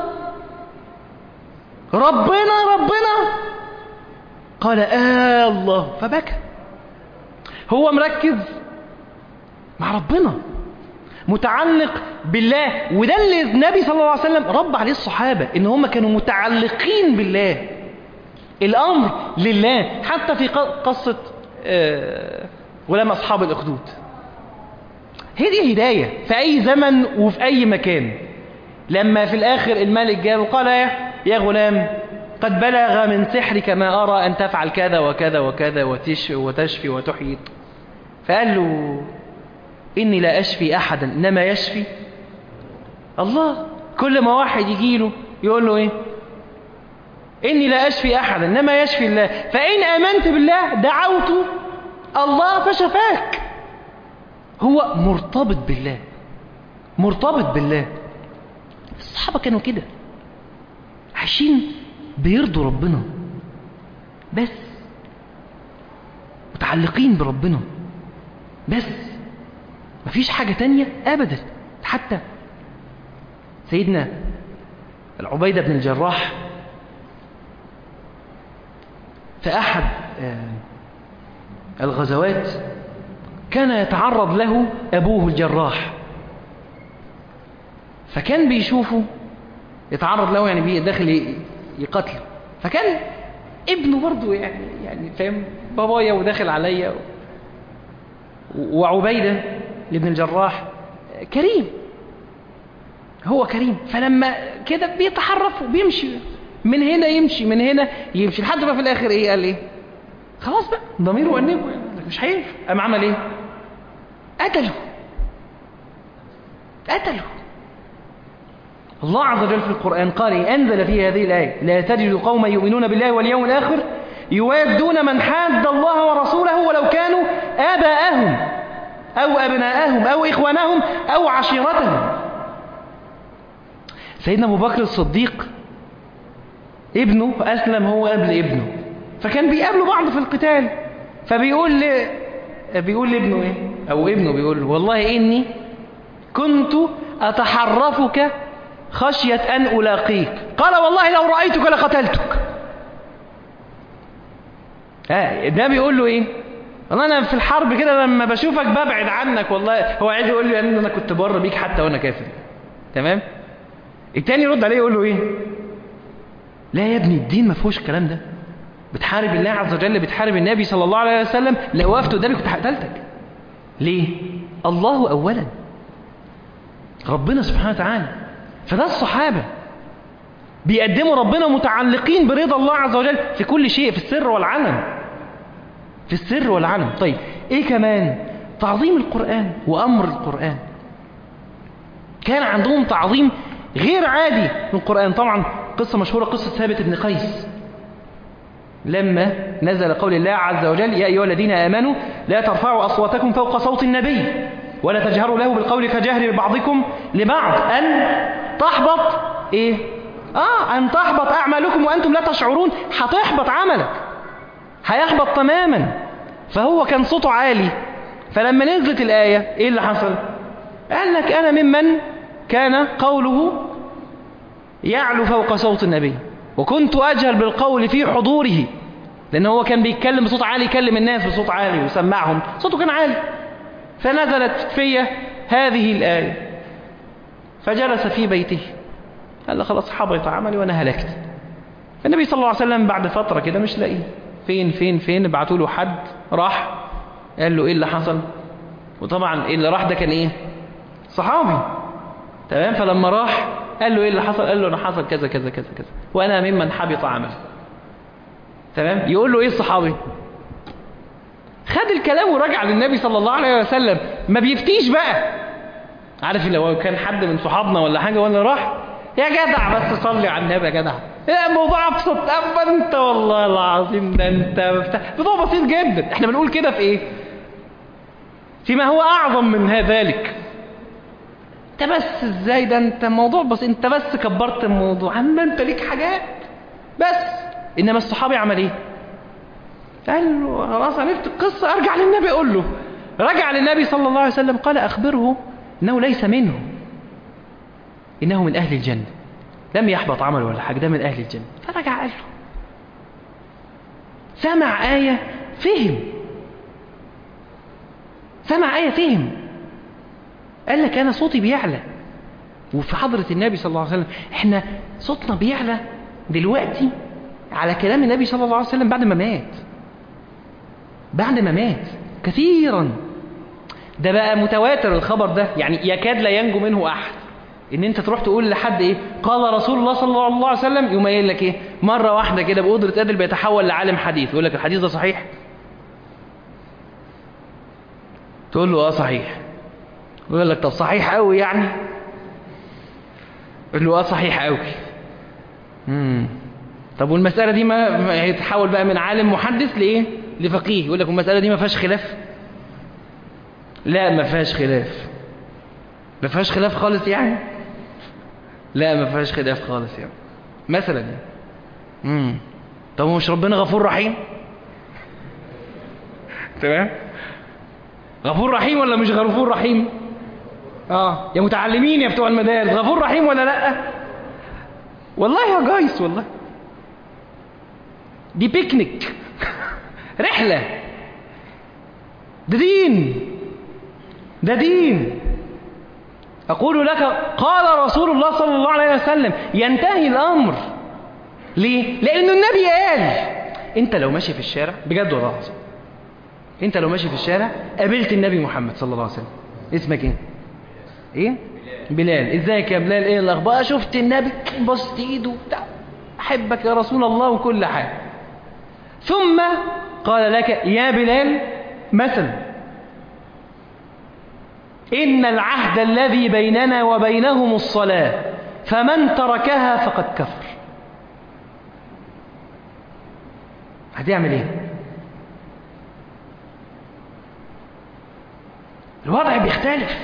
ربنا ربنا. قال آه الله فبكى. هو مركز مع ربنا، متعلق بالله. وده اللي النبي صلى الله عليه وسلم رب عليه الصحابة، ان هم كانوا متعلقين بالله، الامر لله. حتى في قصة غلام اصحاب الاخدود، هي دي هداية في اي زمن وفي اي مكان. لما في الاخر الملك جاء وقال يا غلام قد بلغ من سحرك ما ارى ان تفعل كذا وكذا وكذا وتشفي وتحيي. فقال له إني لا أشفي أحدا إنما يشفي الله. كل ما واحد يجي له يقول له إيه؟ إني لا أشفي أحدا إنما يشفي الله، فإن آمنت بالله دعوت الله فشفاك. هو مرتبط بالله، مرتبط بالله. الصحابة كانوا كده عايشين بيرضوا ربنا بس، متعلقين بربنا بس، مفيش حاجة تانية أبدا. حتى سيدنا العبيدة بن الجراح في أحد الغزوات كان يتعرض له أبوه الجراح، فكان بيشوفه يتعرض له يعني داخل يقتله، فكان ابنه برضه يعني يعني فاهم بابايا وداخل عليا. وعبيدة ابن الجراح كريم، هو كريم، فلما كده بيتحرف وبيمشي من هنا يمشي من هنا يمشي لحد ما في الاخر ايه قال ايه؟ خلاص بقى ضميره وانبه مش هينفع. قام عمل ايه؟ قتله قتله. الله عز وجل في القرآن قال أنزل في هذه الآية لا تجد قوما يؤمنون بالله واليوم الآخر يوادون من حاد الله ورسوله ولو كانوا آباءهم أو أبناءهم أو إخوانهم أو عشيرتهم. سيدنا أبو بكر الصديق ابنه أسلم هو قبل ابنه، فكان بيقابلوا بعض في القتال، فبيقول ل... بيقول لابنه إيه؟ أو ابنه بيقول له والله إني كنت أتحرفك خشية أن ألاقيك. قال والله لو رأيتك لقتلتك. آه ده بيقول له ايه؟ والله انا في الحرب كده لما بشوفك ببعد عنك، والله هو عايز يقول له ان انا كنت بره بيك حتى وانا كافر. تمام. التاني يرد عليه يقول له ايه؟ لا يا ابني الدين ما فيهوش الكلام ده، بتحارب الله عز وجل، بتحارب النبي صلى الله عليه وسلم، لو وقفت قدامي كنت قتلتك. ليه؟ الله اولا، ربنا سبحانه وتعالى. فده الصحابه بيقدموا ربنا متعلقين برضا الله عز وجل في كل شيء، في السر والعلن، في السر والعلن. طيب ايه كمان؟ تعظيم القرآن وأمر القرآن. كان عندهم تعظيم غير عادي للقرآن. طبعا قصة مشهورة، قصة ثابت بن قيس لما نزل قول الله عز وجل يا أيها الذين آمنوا لا ترفعوا أصواتكم فوق صوت النبي ولا تجهروا له بالقول كجهر بعضكم لبعض أن تحبط إيه؟ آه أن تحبط أعمالكم وأنتم لا تشعرون. هتحبط عملك، هيحبط تماما. فهو كان صوته عالي، فلما نزلت الآية إيه اللي حصل؟ قال لك أنا ممن كان قوله يعلو فوق صوت النبي وكنت أجهل بالقول في حضوره، لأنه هو كان بيتكلم بصوت عالي، يكلم الناس بصوت عالي ويسمعهم، صوته كان عالي. فنزلت في هذه الآية فجلس في بيته، قال له خلاص حبط عملي وأنا هلكت. فالنبي صلى الله عليه وسلم بعد فترة كده مش لاقيه، فين فين فين، بعتوا له حد راح قال له ايه اللي حصل. وطبعا اللي راح ده كان ايه؟ صحابي. تمام. فلما راح قال له ايه اللي حصل، قال له انا حصل كذا كذا كذا كذا وانا ممن حبط عمل. تمام. يقول له ايه الصحابي؟ خد الكلام ورجع للنبي صلى الله عليه وسلم، ما بيفتيش بقى. عارف لو كان حد من صحابنا ولا حاجه وانا راح يا جدع بس صلي على النبي يا جدع، يا الموضوع ابسط. اما انت والله العظيم ده انت بفتح موضوع بسيط جدا. احنا بنقول كده في ايه؟ فيما هو اعظم من ذلك. انت بس ازاي ده انت موضوع بس، انت بس كبرت الموضوع، اما انت ليك حاجات بس. انما الصحابي عمل ايه؟ قال له خلاص عرفت القصه، ارجع للنبي اقول له. رجع للنبي صلى الله عليه وسلم قال اخبره انه ليس منه، انه من اهل الجنه، لم يحبط عمله ولا حاجه، ده من اهل الجنه. فرجع قال له، سمع آية فهم، سمع آية فهم. قال لك أنا صوتي بيعلى وفي حضرة النبي صلى الله عليه وسلم. احنا صوتنا بيعلى دلوقتي على كلام النبي صلى الله عليه وسلم بعد ما مات، بعد ما مات كثيرا. ده بقى متواتر الخبر ده، يعني يكاد لا ينجو منه أحد. ان انت تروح تقول لحد ايه قال رسول الله صلى الله عليه وسلم، يقوم قايل لك ايه مره واحده كده بقدره قادر بيتحول لعالم حديث، يقول لك الحديث ده صحيح، تقول له اه صحيح، يقول لك طب صحيح قوي يعني، يقول له اه صحيح قوي. امم طب والمساله دي ما هيتحول بقى من عالم محدث لايه؟ لفقيه. يقول لك المساله دي ما فيهاش خلاف. لا ما فيهاش خلاف، ما فيهاش خلاف خالص يعني. لا ما فيهاش خلاف خالص يعني مثلا يعني. امم طب مش ربنا غفور رحيم؟ تمام. غفور رحيم ولا مش غفور رحيم؟ اه يا متعلمين يا بتوع المدارس، غفور رحيم ولا لا؟ والله يا جايز والله دي بيكنيك رحله، ده دين، ده دين. أقول لك قال رسول الله صلى الله عليه وسلم، ينتهي الأمر. ليه؟ لأن النبي قال. أنت لو ماشي في الشارع بجد والله العظيم، أنت لو ماشي في الشارع قابلت النبي محمد صلى الله عليه وسلم، اسمك إيه؟ إيه؟ بلال. إزيك يا بلال؟ إيه الأخبار؟ شفت النبي؟ بصت إيده وبتاع، أحبك يا رسول الله وكل حاجة. ثم قال لك يا بلال مثلا إن العهد الذي بيننا وبينهم الصلاة فمن تركها فقد كفر. هتعمل ايه؟ الوضع بيختلف،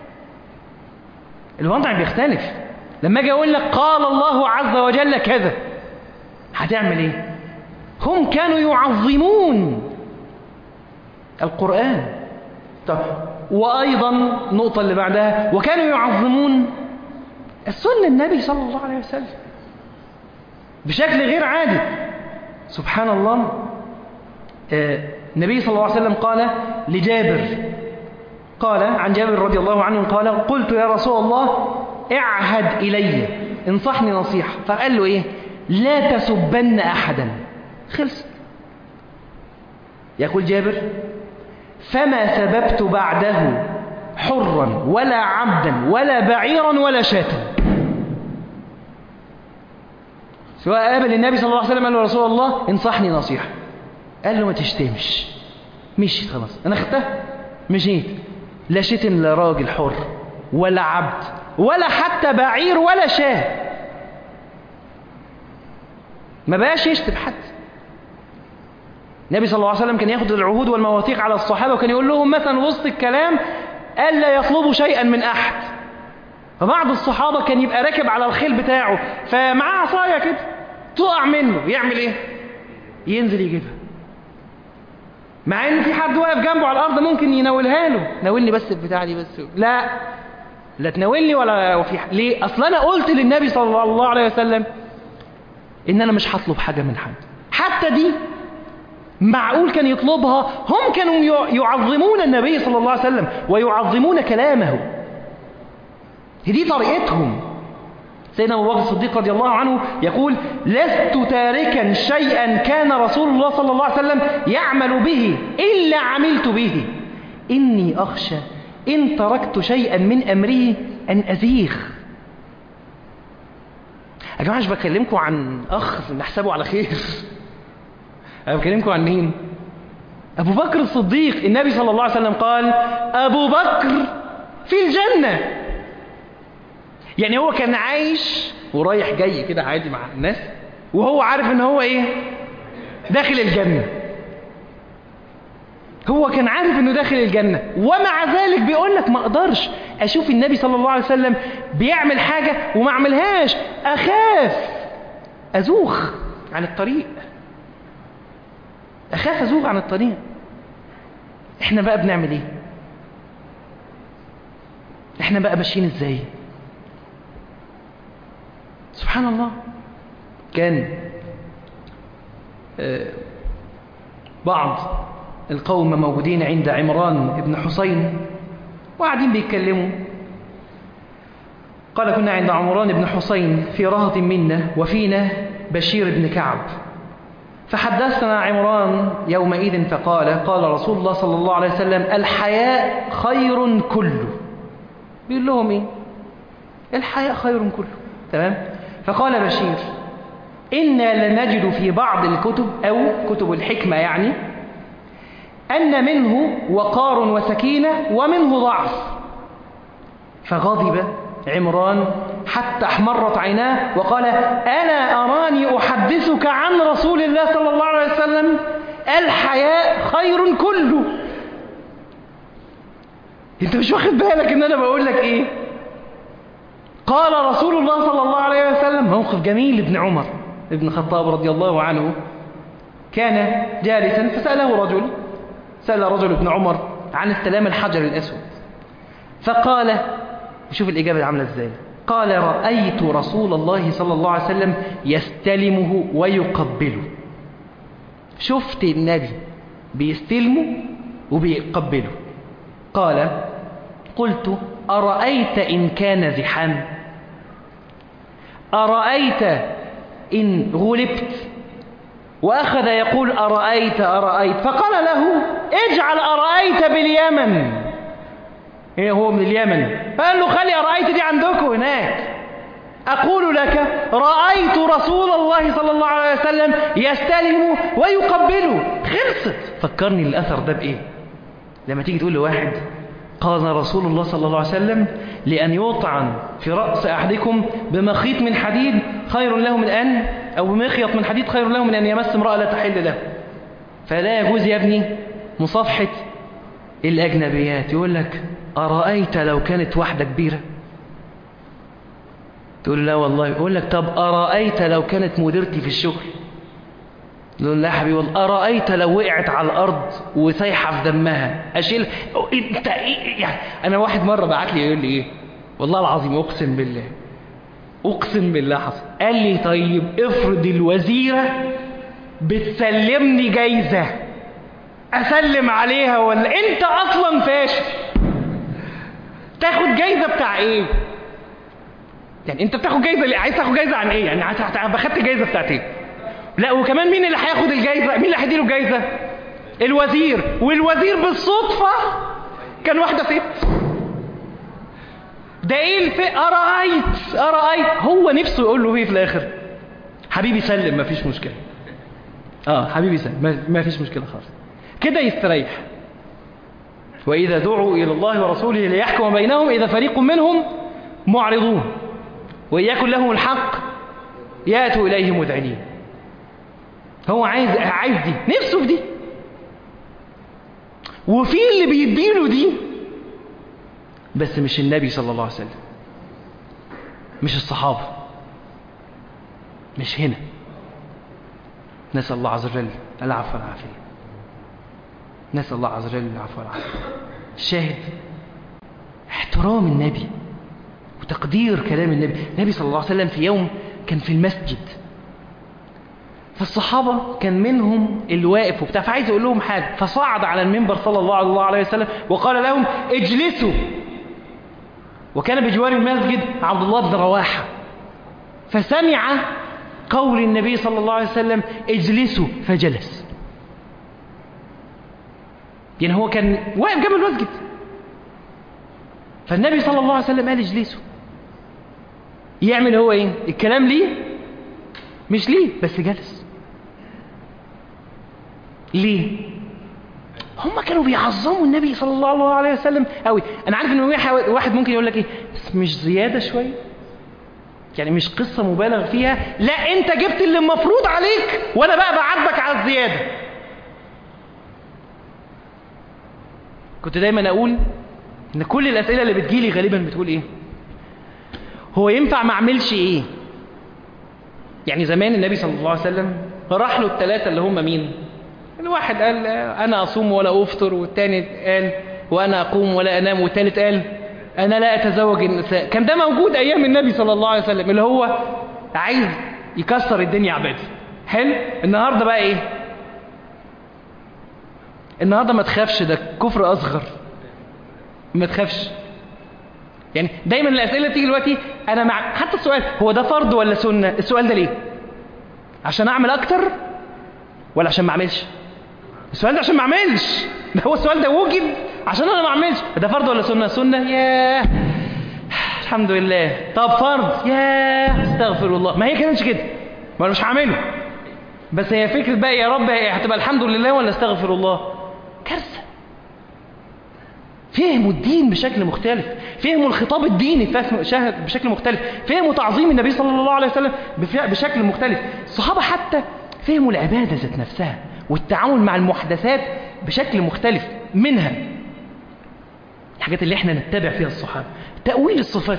الوضع بيختلف. لما اجي اقول لك قال الله عز وجل كذا، هتعمل ايه؟ هم كانوا يعظمون القرآن. طب وأيضا النقطة اللي بعدها، وكانوا يعظمون السنة النبي صلى الله عليه وسلم بشكل غير عادي. سبحان الله. النبي صلى الله عليه وسلم قال لجابر، قال عن جابر رضي الله عنه قال قلت يا رسول الله اعهد إلي، انصحني نصيحة. فقال له إيه؟ لا تسبن أحدا. خلص. يقول جابر فما سببت بعده حرا ولا عبدا ولا بعيرا ولا شاتا. سواء قابل النبي صلى الله عليه وسلم قال له رسول الله انصحني نصيحة، قال له ما تشتمش. مشيت خلاص، أنا خدتها مشيت. لا شتم لا راجل حر ولا عبد ولا حتى بعير ولا شاه. ما بقاش يشتم حد. النبي صلى الله عليه وسلم كان ياخد العهود والمواثيق على الصحابة وكان يقول لهم مثلا وسط الكلام ألا يطلبوا شيئا من أحد. فبعض الصحابة كان يبقى راكب على الخيل بتاعه فمعاه عصاية كده تقع منه، يعمل ايه؟ ينزل يجيبها، مع ان في حد واقف جنبه على الارض ممكن يناولها له. ناولني بس البتاعه دي بس. لا لا تناولني ولا في حد. ليه؟ اصل انا قلت للنبي صلى الله عليه وسلم ان انا مش هطلب حاجه من حد. حتى دي معقول كان يطلبها. هم كانوا يعظمون النبي صلى الله عليه وسلم ويعظمون كلامه، دي طريقتهم. سيدنا أبو بكر الصديق رضي الله عنه يقول لست تاركا شيئا كان رسول الله صلى الله عليه وسلم يعمل به إلا عملت به إني أخشى إن تركت شيئا من أمره أن أزيغ. يا جماعة مش بكلمكم عن أخ نحسبه على خير، أنا بكلمكم عن مين؟ أبو بكر الصديق. النبي صلى الله عليه وسلم قال أبو بكر في الجنة. يعني هو كان عايش ورايح جاي كده عادي مع الناس وهو عارف ان هو ايه؟ داخل الجنة. هو كان عارف انه داخل الجنة ومع ذلك بيقول لك ما اقدرش اشوف النبي صلى الله عليه وسلم بيعمل حاجة وما اعملهاش، اخاف ازوغ عن الطريق، اخاف ازوغ عن الطريق. احنا بقى بنعمل ايه؟ احنا بقى ماشيين ازاي؟ سبحان الله. كان بعض القوم موجودين عند عمران بن حسين وقاعدين بيتكلموا. قال كنا عند عمران بن حسين في رهط منا وفينا بشير بن كعب، فحدثنا عمران يومئذ فقال قال رسول الله صلى الله عليه وسلم الحياء خير كله. بيقول لهم ايه؟ الحياء خير كله. تمام. فقال بشير إنا لنجد في بعض الكتب أو كتب الحكمة يعني أن منه وقار وسكينة ومنه ضعف. فغضب عمران حتى احمرت عيناه وقال أنا أراني أحدثك عن رسول الله صلى الله عليه وسلم الحياء خير كله. انت مش واخد بالك ان انا بقول لك ايه؟ قال رسول الله صلى الله عليه وسلم. موقف جميل. ابن عمر ابن الخطاب رضي الله عنه كان جالسا فسأله رجل سأل رجل ابن عمر عن استلام الحجر الأسود، فقال شوف الإجابة عاملة ازاي. قال رأيت رسول الله صلى الله عليه وسلم يستلمه ويقبله. شفت النبي بيستلمه وبيقبله. قال قلت أرأيت إن كان زحام؟ أرأيت إن غلبت؟ وأخذ يقول أرأيت أرأيت. فقال له اجعل أرأيت باليمن. إيه هو من اليمن؟ قال له خلي أرأيت دي عندكم هناك. أقول لك رأيت رسول الله صلى الله عليه وسلم يستلم ويقبله. خلصت. فكرني الأثر ده بإيه؟ لما تيجي تقول لواحد قال رسول الله صلى الله عليه وسلم لأن يطعن في رأس أحدكم بمخيط من حديد خير له من أن أو بمخيط من حديد خير له من أن يمس امرأة لا تحل له. فلا يجوز يا ابني مصافحة الأجنبيات. يقول لك أرأيت لو كانت واحدة كبيرة؟ تقول لا والله. يقول لك طب أرأيت لو كانت مديرتي في الشغل؟ يقول لا حبيبي والله. أرأيت لو وقعت على الأرض وسايحة في دمها أشيل؟ انت إيه يعني؟ أنا واحد مرة بعت لي يقول لي إيه والله العظيم أقسم بالله أقسم بالله حصل. قال لي طيب افرض الوزيرة بتسلمني جايزة اسلم عليها ولا انت اصلا فاشل؟ تاخد جايزه بتاع ايه؟ يعني انت بتاخد جايزه ليه؟ عايز تاخد جايزه عن ايه؟ يعني عايز اخدت الجايزه بتاعت ايه؟ لا وكمان مين اللي هياخد الجايزه؟ مين اللي هيديله الجايزه؟ الوزير. والوزير بالصدفه كان واحده ست. ده ايه الف... ارايت ارايت هو نفسه يقول له ايه في الاخر؟ حبيبي سلم، مفيش مشكله. اه حبيبي سلم، مفيش مشكله خالص. كده يستريح. واذا دعوا الى الله ورسوله ليحكم بينهم اذا فريق منهم معرضون وإن يكن لهم الحق ياتوا اليه مذعنين. هو عايز عايز دي، نفسه في دي. وفي اللي بيديله دي بس مش النبي صلى الله عليه وسلم، مش الصحابة، مش هنا. نسأل الله عز وجل العفو والعافية. نسأل الله عز وجل العفو والعافية. الشاهد احترام النبي وتقدير كلام النبي. النبي صلى الله عليه وسلم في يوم كان في المسجد، فالصحابة كان منهم اللي واقف وبتاع، فعايز يقول لهم حاجة، فصعد على المنبر صلى الله عليه وسلم وقال لهم اجلسوا. وكان بجوار المسجد عبد الله بن رواحة، فسمع قول النبي صلى الله عليه وسلم اجلسوا فجلس. يعني هو كان واقف جنب المسجد، فالنبي صلى الله عليه وسلم قال اجلسوا. يعمل هو ايه؟ الكلام ليه؟ مش ليه، بس جلس. ليه؟ هم كانوا بيعظموا النبي صلى الله عليه وسلم قوي. انا عارف ان واحد ممكن يقول لك ايه، بس مش زياده شويه؟ يعني مش قصه مبالغ فيها؟ لا، انت جبت اللي المفروض عليك وانا بقى بعاتبك على الزياده. كنت دايما اقول ان كل الاسئله اللي بتجيلي غالبا بتقول ايه؟ هو ينفع ما اعملش ايه؟ يعني زمان النبي صلى الله عليه وسلم راح له الثلاثه اللي هم مين؟ الواحد قال انا اصوم ولا افطر، والثاني قال وانا اقوم ولا انام، والثالث قال انا لا اتزوج النساء. كان ده موجود ايام النبي صلى الله عليه وسلم، اللي هو عايز يكسر الدنيا عبادي. حلو. النهارده بقى ايه؟ النهارده ما تخافش، ده كفر اصغر، ما تخافش. يعني دايما الاسئله بتيجي دلوقتي، انا مع حتى السؤال هو ده فرض ولا سنه؟ السؤال ده ليه؟ عشان اعمل اكتر ولا عشان ما اعملش؟ السؤال ده عشان ما اعملش. ده هو السؤال ده وجد عشان انا ما اعملش. ده فرض ولا سنه؟ سنه. ياه الحمد لله. طب فرض، ياه استغفر الله. ما هي كانتش كده، ما انا مش هعمله. بس هي فكره بقى يا رب هتبقى الحمد لله ولا استغفر الله؟ كارثه. فهموا الدين بشكل مختلف، فهموا الخطاب الديني بشكل مختلف، فهموا تعظيم النبي صلى الله عليه وسلم بشكل مختلف. الصحابة حتى فهموا العبادة ذات نفسها والتعامل مع المحدثات بشكل مختلف. منها الحاجات اللي احنا نتبع فيها الصحابة، تأويل الصفات.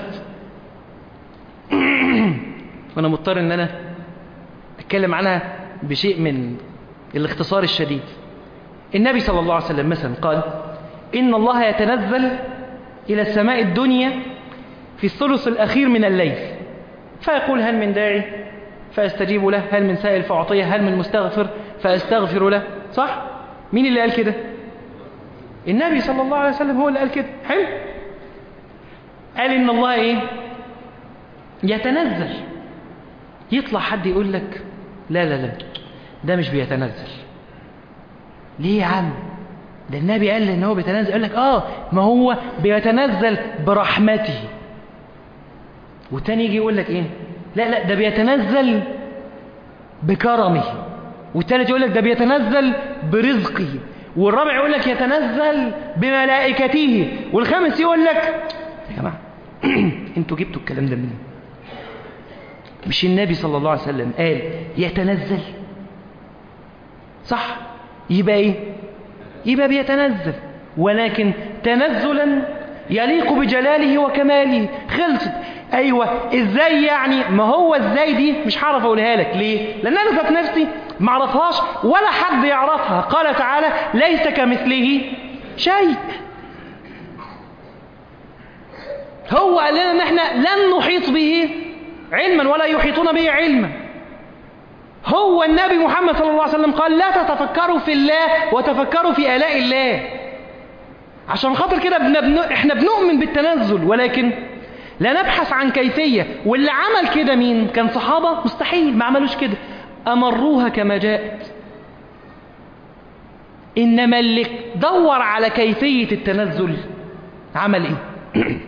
وانا مضطر ان انا اتكلم عنها بشيء من الاختصار الشديد. النبي صلى الله عليه وسلم مثلا قال إن الله يتنزل إلى السماء الدنيا في الثلث الأخير من الليل فيقول هل من داعي فأستجيب له، هل من سائل فأعطيه، هل من مستغفر فأستغفر له. صح؟ مين اللي قال كده؟ النبي صلى الله عليه وسلم هو اللي قال كده. حلو. قال إن الله إيه؟ يتنزل. يطلع حد يقول لك لا لا لا ده مش بيتنزل. ليه يا عم؟ ده النبي قال ان هو بيتنزل. يقول لك اه ما هو بيتنزل برحمته. والتاني يجي يقول لك ايه؟ لا لا ده بيتنزل بكرمه. والتالت يقول لك ده بيتنزل برزقه. والرابع يقول لك يتنزل بملائكته. والخامس يقول لك يا جماعه انتوا جبتوا الكلام ده منين؟ مش النبي صلى الله عليه وسلم قال يتنزل؟ صح؟ يبقى ايه؟ يبقى بيتنزل، ولكن تنزلا يليق بجلاله وكماله. خلصت. ايوه ازاي يعني؟ ما هو ازاي دي مش هعرف اقولها لك. ليه؟ لان انا ذات نفسي ما اعرفهاش ولا حد يعرفها. قال تعالى ليس كمثله شيء. هو قال لنا ان احنا لن نحيط به علما ولا يحيطون به علما. هو النبي محمد صلى الله عليه وسلم قال لا تتفكروا في الله وتفكروا في آلاء الله. عشان خاطر كده بن... احنا بنؤمن بالتنزل، ولكن لا نبحث عن كيفية. واللي عمل كده مين؟ كان صحابة؟ مستحيل، ما عملوش كده، أمروها كما جاءت. إنما اللي دور على كيفية التنزل عمل إيه؟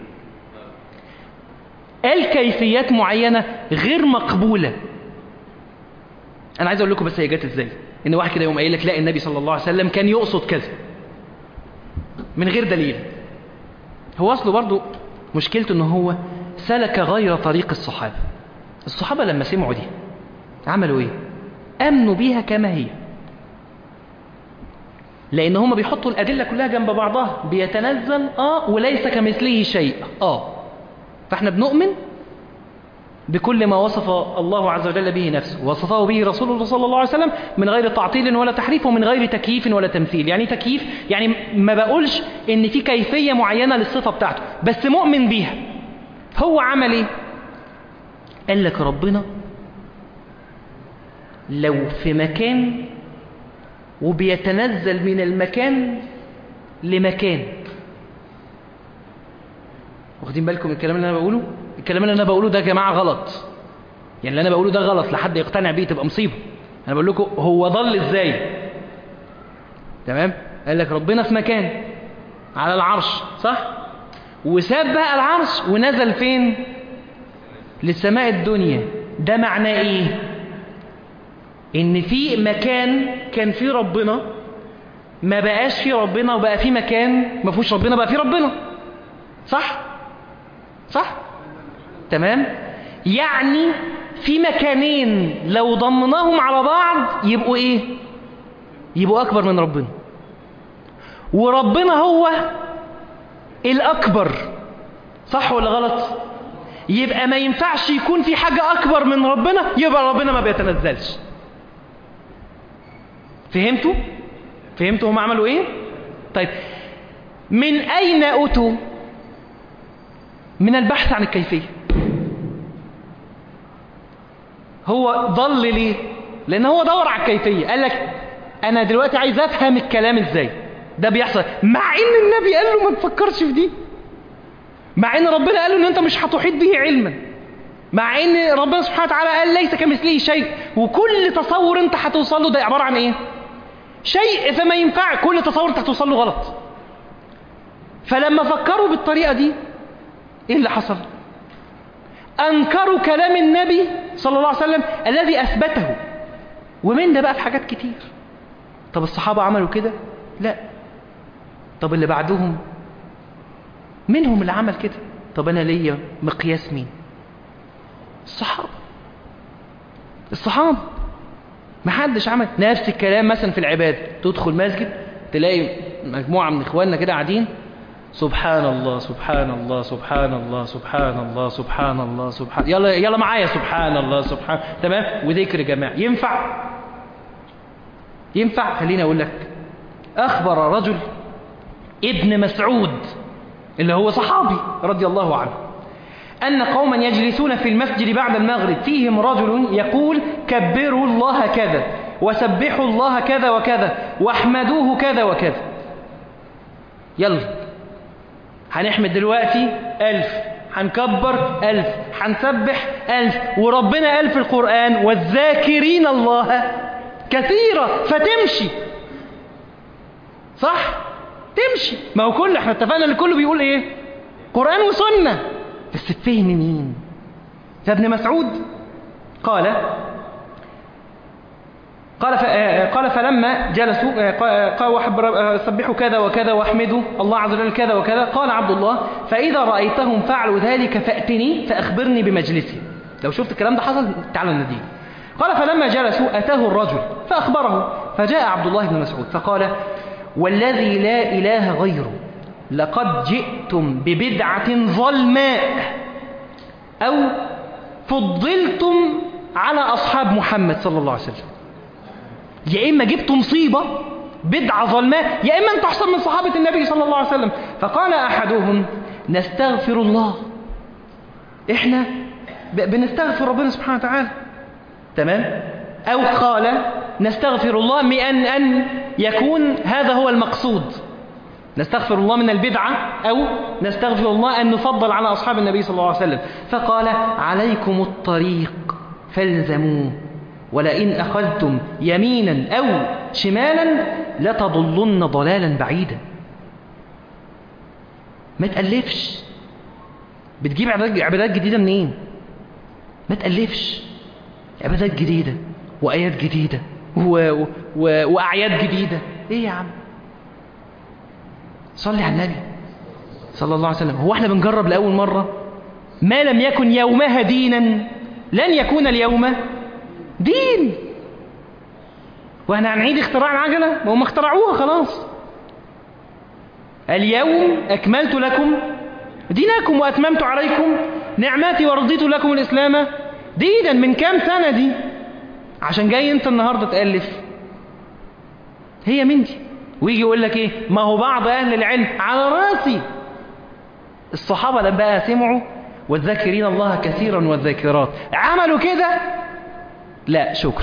قال كيفيات معينة غير مقبولة. أنا عايز أقول لكم بس هي جت إزاي. إن واحد كده يوم قايل لك لا النبي صلى الله عليه وسلم كان يقصد كذا من غير دليل. هو أصله برضو مشكلته إنه هو سلك غير طريق الصحابة. الصحابة لما سمعوا دي عملوا إيه؟ أمنوا بيها كما هي، لأن هم بيحطوا الأدلة كلها جنب بعضها. بيتنزل آه وليس كمثله شيء آه فإحنا بنؤمن بكل ما وصف الله عز وجل به نفسه وصفه به رسول الله صلى الله عليه وسلم من غير تعطيل ولا تحريف ومن غير تكييف ولا تمثيل. يعني تكييف يعني ما بقولش إن في كيفية معينة للصفة بتاعته، بس مؤمن بيها. هو عمل إيه؟ قال لك ربنا لو في مكان وبيتنزل من المكان لمكان. واخدين بالكم من الكلام اللي انا بقوله؟ الكلام اللي انا بقوله ده يا جماعه غلط. يعني اللي انا بقوله ده غلط، لحد يقتنع بيه تبقى مصيبه. انا بقول لكم هو ضل ازاي. تمام؟ قال لك ربنا في مكان على العرش، صح؟ وساب بقى العرش ونزل فين؟ للسماء الدنيا. ده معناه ايه؟ ان في مكان كان فيه ربنا ما بقاش فيه ربنا، وبقى فيه مكان ما فيهوش ربنا بقى فيه ربنا، صح؟ صح؟ تمام؟ يعني في مكانين لو ضمناهم على بعض يبقوا ايه؟ يبقوا اكبر من ربنا. وربنا هو الاكبر، صح ولا غلط؟ يبقى ما ينفعش يكون في حاجة اكبر من ربنا، يبقى ربنا ما بيتنزلش. فهمتوا؟ فهمتوا هم عملوا ايه؟ طيب من اين اتوا؟ من البحث عن الكيفية. هو ضل ليه؟ لان هو دور على الكيفية. قال لك انا دلوقتي عايز افهم الكلام ازاي ده بيحصل، مع ان النبي قال له ما تفكرش في دي، مع ان ربنا قال له ان انت مش هتحيط به علما، مع ان ربنا سبحانه وتعالى قال ليس كمثله شيء. وكل تصور انت هتوصل له ده عبارة عن ايه؟ شيء. فما ينفع كل تصور انت هتوصل له غلط. فلما فكروا بالطريقة دي ايه اللي حصل؟ انكروا كلام النبي صلى الله عليه وسلم الذي اثبته. ومن ده بقى في حاجات كتير. طب الصحابة عملوا كده؟ لا. طب اللي بعدهم منهم اللي عمل كده. طب انا ليا مقياس مين؟ الصحابة. الصحابة ما حدش عمل نفس الكلام. مثلا في العبادة تدخل مسجد تلاقي مجموعة من اخواننا كده قاعدين سبحان الله سبحان الله سبحان الله سبحان الله سبحان الله سبحان يلا يلا معايا سبحان الله سبحان. تمام؟ وذكر جماعي. ينفع؟ ينفع؟ خليني اقول لك. اخبر رجل ابن مسعود اللي هو صحابي رضي الله عنه أن قوما يجلسون في المسجد بعد المغرب فيهم رجل يقول كبروا الله كذا وسبحوا الله كذا وكذا واحمدوه كذا وكذا. يلا هنحمد دلوقتي ألف، هنكبر ألف، هنسبح ألف. وربنا قال في القرآن والذاكرين الله كثيرا. فتمشي، صح؟ تمشي. ما هو كل احنا اتفقنا ان كله بيقول ايه؟ قرآن وسنة. بس بفهم مين؟ فابن مسعود قال قال قال فلما جلسوا قال سبحوا كذا وكذا واحمدوا الله عز وجل كذا وكذا. قال عبد الله فإذا رأيتهم فعلوا ذلك فأتني فأخبرني بمجلسي. لو شفت الكلام ده حصل تعالوا نديه. قال فلما جلسوا أتاه الرجل فأخبره. فجاء عبد الله بن مسعود فقال والذي لا إله غيره لقد جئتم ببدعة ظلماء أو فضلتم على أصحاب محمد صلى الله عليه وسلم. يا إما جبتم مصيبة بدعة ظلماء، يا إما أنت أحسن من صحابة النبي صلى الله عليه وسلم. فقال أحدهم نستغفر الله. إحنا بنستغفر ربنا سبحانه وتعالى. تمام؟ أو قال نستغفر الله من أن, أن يكون هذا هو المقصود، نستغفر الله من البدعة، أو نستغفر الله أن نفضل على أصحاب النبي صلى الله عليه وسلم. فقال عليكم الطريق فالزموه، ولئن أخذتم يمينا أو شمالا لتضلن ضلالا بعيدا. ما تألفش، بتجيب عبادات جديدة منين؟ ما تألفش، عبادات جديدة وآيات جديدة و... و... وأعياد جديدة. إيه يا عم؟ صلي على النبي صلى الله عليه وسلم. هو احنا بنجرب لأول مرة؟ ما لم يكن يومها دينا لن يكون اليوم دين. واحنا هنعيد اختراع العجلة؟ ما هم اخترعوها خلاص. اليوم أكملت لكم دينكم وأتممت عليكم نعمتي ورضيت لكم الإسلام دينا. من كام سنة دي؟ عشان جاي انت النهاردة تألف؟ هي من دي. ويجي يقول لك ايه؟ ما هو بعض أهل العلم على راسي. الصحابة لما بقى سمعوا والذاكرين الله كثيرا والذاكرات عملوا كده؟ لا شكر.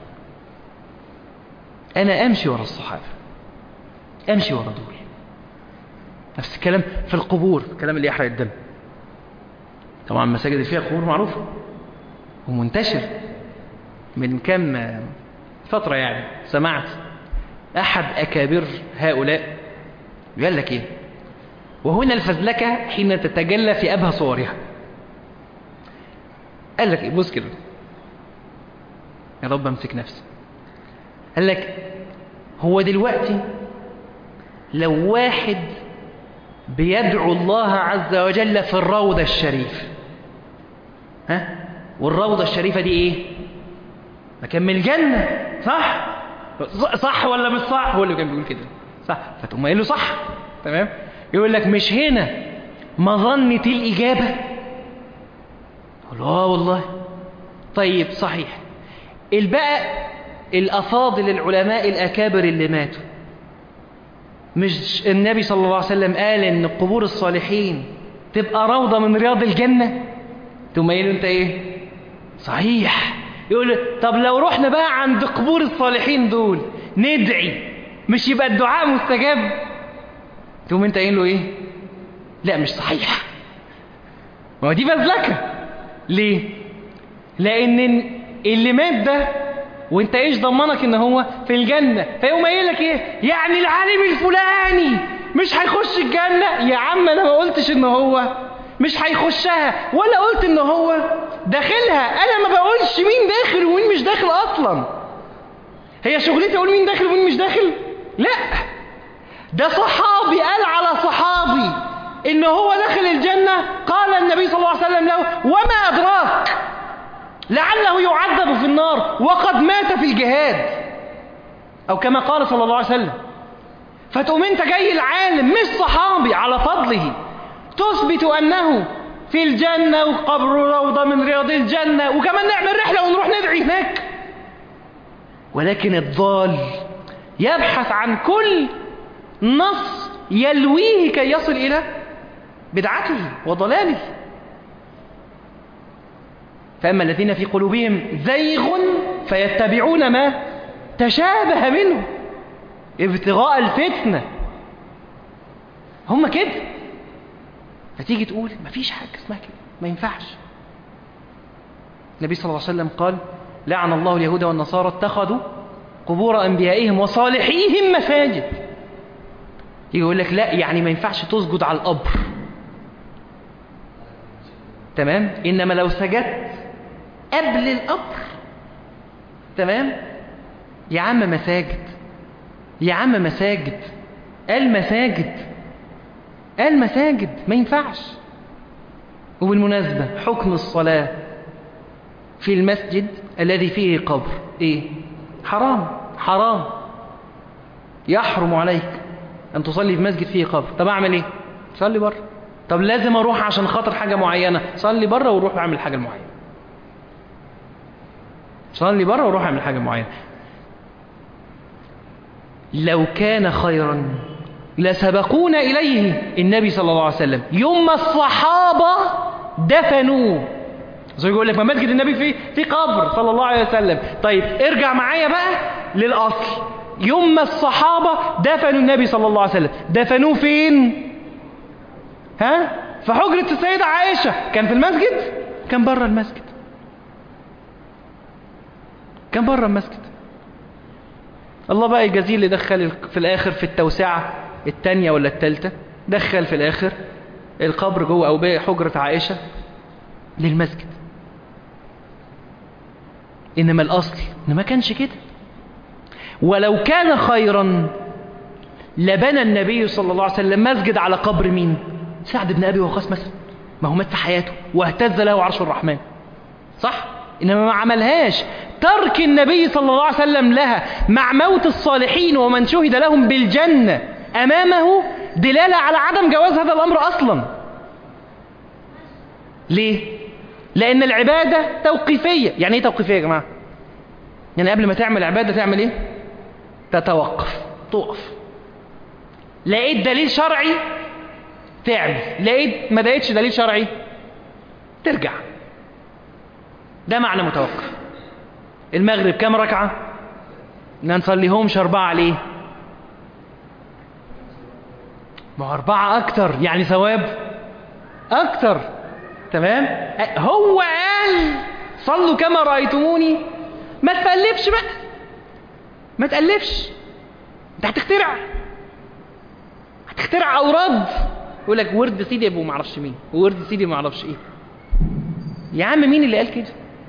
أنا أمشي ورا الصحابة، أمشي ورا دول. نفس الكلام في القبور، الكلام اللي يحرق الدم. طبعا المساجد اللي فيها قبور معروفة ومنتشر. من كم فترة يعني سمعت أحد أكابر هؤلاء قال لك إيه؟ وهنا الفزلكة حين تتجلى في أبهى صورها. قال لك إيه؟ بص كده، يا رب أمسك نفسي. قال لك هو دلوقتي لو واحد بيدعو الله عز وجل في الروضة الشريف، ها؟ والروضة الشريفة دي إيه؟ مكان من الجنة، صح؟ صح ولا مش صح؟ هو اللي كان بيقول كده صح. فتقوم قايل له صح، تمام. يقول لك مش هنا مظنة الإجابة؟ قال اه والله. طيب صحيح. البقى الأفاضل العلماء الأكابر اللي ماتوا، مش النبي صلى الله عليه وسلم قال إن قبور الصالحين تبقى روضة من رياض الجنة؟ تقوم قايل له أنت إيه؟ صحيح. يقول طب لو رحنا بقى عند قبور الصالحين دول ندعي، مش يبقى الدعاء مستجاب؟ تقوم انت قايل له ايه؟ لا مش صحيح. ما هو دي بذلكه. ليه؟ لان اللي مات ده وانت ايش ضمنك ان هو في الجنه؟ فيقوم قايل لك ايه؟ يعني العالم الفلاني مش هيخش الجنه؟ يا عم انا ما قلتش ان هو مش هيخشها، ولا قلت ان هو داخلها. انا ما بقولش مين داخل ومين مش داخل اصلا. هي شغلتي اقول مين داخل ومين مش داخل؟ لا، ده صحابي قال على صحابي ان هو داخل الجنة. قال النبي صلى الله عليه وسلم له وما ادراك لعله يعذب في النار وقد مات في الجهاد، او كما قال صلى الله عليه وسلم. فتقوم انت جاي العالم مش صحابي على فضله تثبت أنه في الجنة وقبر روضة من رياض الجنة، وكمان نعمل رحلة ونروح ندعي هناك. ولكن الضال يبحث عن كل نص يلويه كي يصل إلى بدعته وضلاله. فأما الذين في قلوبهم زيغ فيتبعون ما تشابه منه ابتغاء الفتنة. هم كده. فتيجي تقول ما فيش حاجة اسمها كده، ما ينفعش. النبي صلى الله عليه وسلم قال لعن الله اليهود والنصارى اتخذوا قبور أنبيائهم وصالحيهم مساجد. يقول لك لا، يعني ما ينفعش تسجد على القبر، تمام، إنما لو سجدت قبل القبر، تمام، يا عم مساجد، يا عم مساجد، المساجد المساجد ما ينفعش. وبالمناسبة حكم الصلاة في المسجد الذي فيه قبر ايه؟ حرام. حرام، يحرم عليك ان تصلي في مسجد فيه قبر. طب اعمل ايه؟ صلي بره. طب لازم اروح عشان خاطر حاجة معينة، صلي بره وروح اعمل حاجة معينة. صلي بره وروح اعمل حاجة معينة. لو كان خيرا لسبقونا إليه. النبي صلى الله عليه وسلم يوم الصحابة دفنوا زي يقول لك ما مسجد النبي فيه في قبر صلى الله عليه وسلم. طيب ارجع معايا بقى للأصل. يوم ما الصحابة دفنوا النبي صلى الله عليه وسلم دفنوه فين؟ ها؟ في حجرة السيدة عائشة. كان في المسجد؟ كان بره المسجد. كان بره المسجد. الله بقى يجازيه اللي دخل في الآخر في التوسعة الثانية ولا الثالثة، دخل في الآخر القبر جوه أو بقى حجرة عائشة للمسجد. إنما الأصل إن ما كانش كده. ولو كان خيرا لبنى النبي صلى الله عليه وسلم مسجد على قبر مين؟ سعد بن أبي وقاص مثلا، ما هو مات في حياته واهتز له عرش الرحمن، صح؟ إنما ما عملهاش. ترك النبي صلى الله عليه وسلم لها مع موت الصالحين ومن شهد لهم بالجنة أمامه دلالة على عدم جواز هذا الأمر أصلا. ليه؟ لأن العبادة توقيفية. يعني إيه توقيفية يا جماعة؟ يعني قبل ما تعمل عبادة تعمل إيه؟ تتوقف، تقف. لقيت دليل شرعي تعمل، لقيت ما لقيتش دليل شرعي ترجع. ده معنى متوقف. المغرب كم ركعة؟ ما نصليهمش أربعة ليه؟ ما أربعة أكتر يعني ثواب أكتر. تمام؟ هو قال صلوا كما رأيتموني. ما تقلبش بقى، ما تقلبش. انت هتخترع هتخترع أوراد. يقول لك ورد سيدي أبو معرفش مين وورد سيدي معرفش إيه. يا عم مين اللي قال كده؟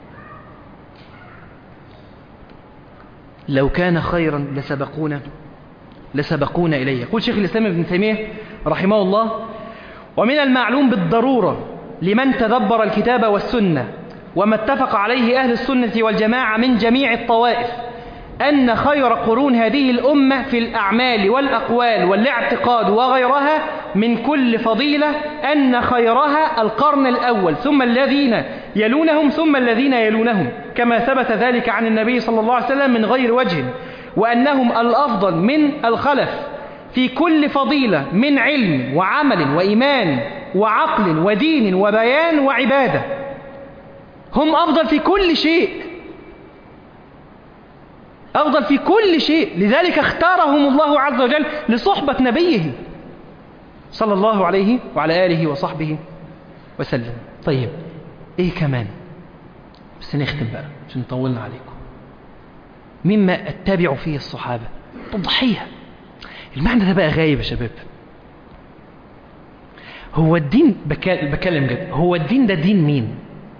لو كان خيرا لسبقونا لسبقونا إليه. يقول شيخ الإسلام ابن تيمية رحمه الله: ومن المعلوم بالضرورة لمن تدبر الكتاب والسنة وما اتفق عليه أهل السنة والجماعة من جميع الطوائف أن خير قرون هذه الأمة في الأعمال والأقوال والاعتقاد وغيرها من كل فضيلة أن خيرها القرن الأول ثم الذين يلونهم ثم الذين يلونهم، كما ثبت ذلك عن النبي صلى الله عليه وسلم من غير وجه، وأنهم الأفضل من الخلف في كل فضيلة من علم وعمل وإيمان وعقل ودين وبيان وعبادة. هم أفضل في كل شيء، أفضل في كل شيء. لذلك اختارهم الله عز وجل لصحبة نبيه صلى الله عليه وعلى آله وصحبه وسلم. طيب إيه كمان؟ بس نختم بقى عشان نطولنا عليكم. مما أتبع فيه الصحابة التضحية. المعنى ده بقى غايب يا شباب. هو الدين بكلم جد، هو الدين ده دين مين؟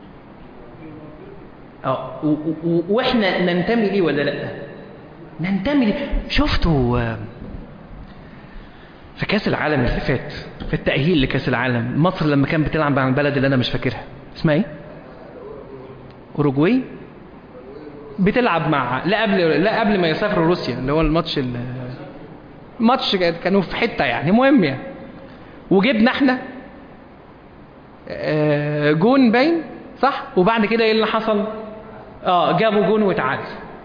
اه واحنا ننتمي ليه ولا لا؟ ننتمي ليه. شفتوا في كاس العالم اللي فات، في التأهيل لكاس العالم، مصر لما كان بتلعب مع البلد اللي انا مش فاكرها اسمها ايه؟ اوروجواي. بتلعب مع لا قبل لا قبل ما يسافروا روسيا، اللي هو الماتش الماتش كانوا في حته يعني مهم يعني. وجبنا احنا جون باين صح؟ وبعد كده ايه اللي حصل؟ اه جابوا جون وتعادل.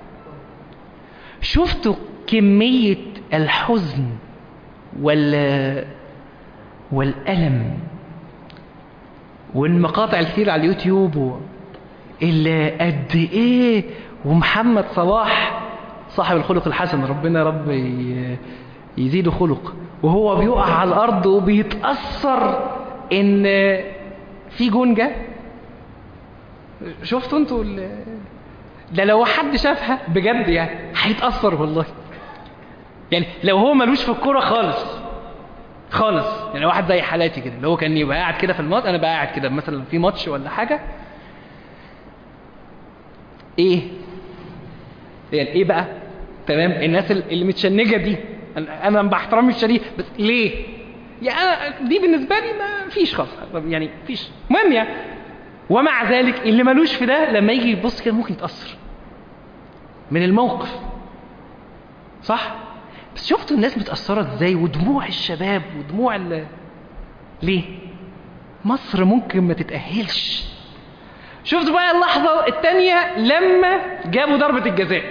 شفتوا كمية الحزن وال والألم والمقاطع الكثير على اليوتيوب و... اللي قد ايه. ومحمد صلاح صاحب الخلق الحسن، ربنا رب ي... يزيده خلق، وهو بيقع على الأرض وبيتأثر إن في جون جه. شفتوا انتوا ال... ده لو حد شافها بجد يعني هيتأثر والله. يعني لو هو ملوش في الكورة خالص خالص، يعني واحد زي حالاتي كده اللي هو كان يبقى قاعد كده في الماتش، انا بقى قاعد كده مثلا في ماتش ولا حاجة، ايه يعني ايه بقى؟ تمام. الناس اللي متشنجة دي انا باحترامي الشديد، بس ليه؟ يعني أنا دي بالنسبة لي ما فيش خالص يعني فيش مهم يعني. ومع ذلك اللي ملوش في ده لما يجي يبص كده ممكن يتأثر من الموقف، صح؟ بس شفتوا الناس متأثرة ازاي؟ ودموع الشباب ودموع ال... ليه؟ مصر ممكن ما تتأهلش. شفتوا بقى اللحظة التانية لما جابوا ضربة الجزاء،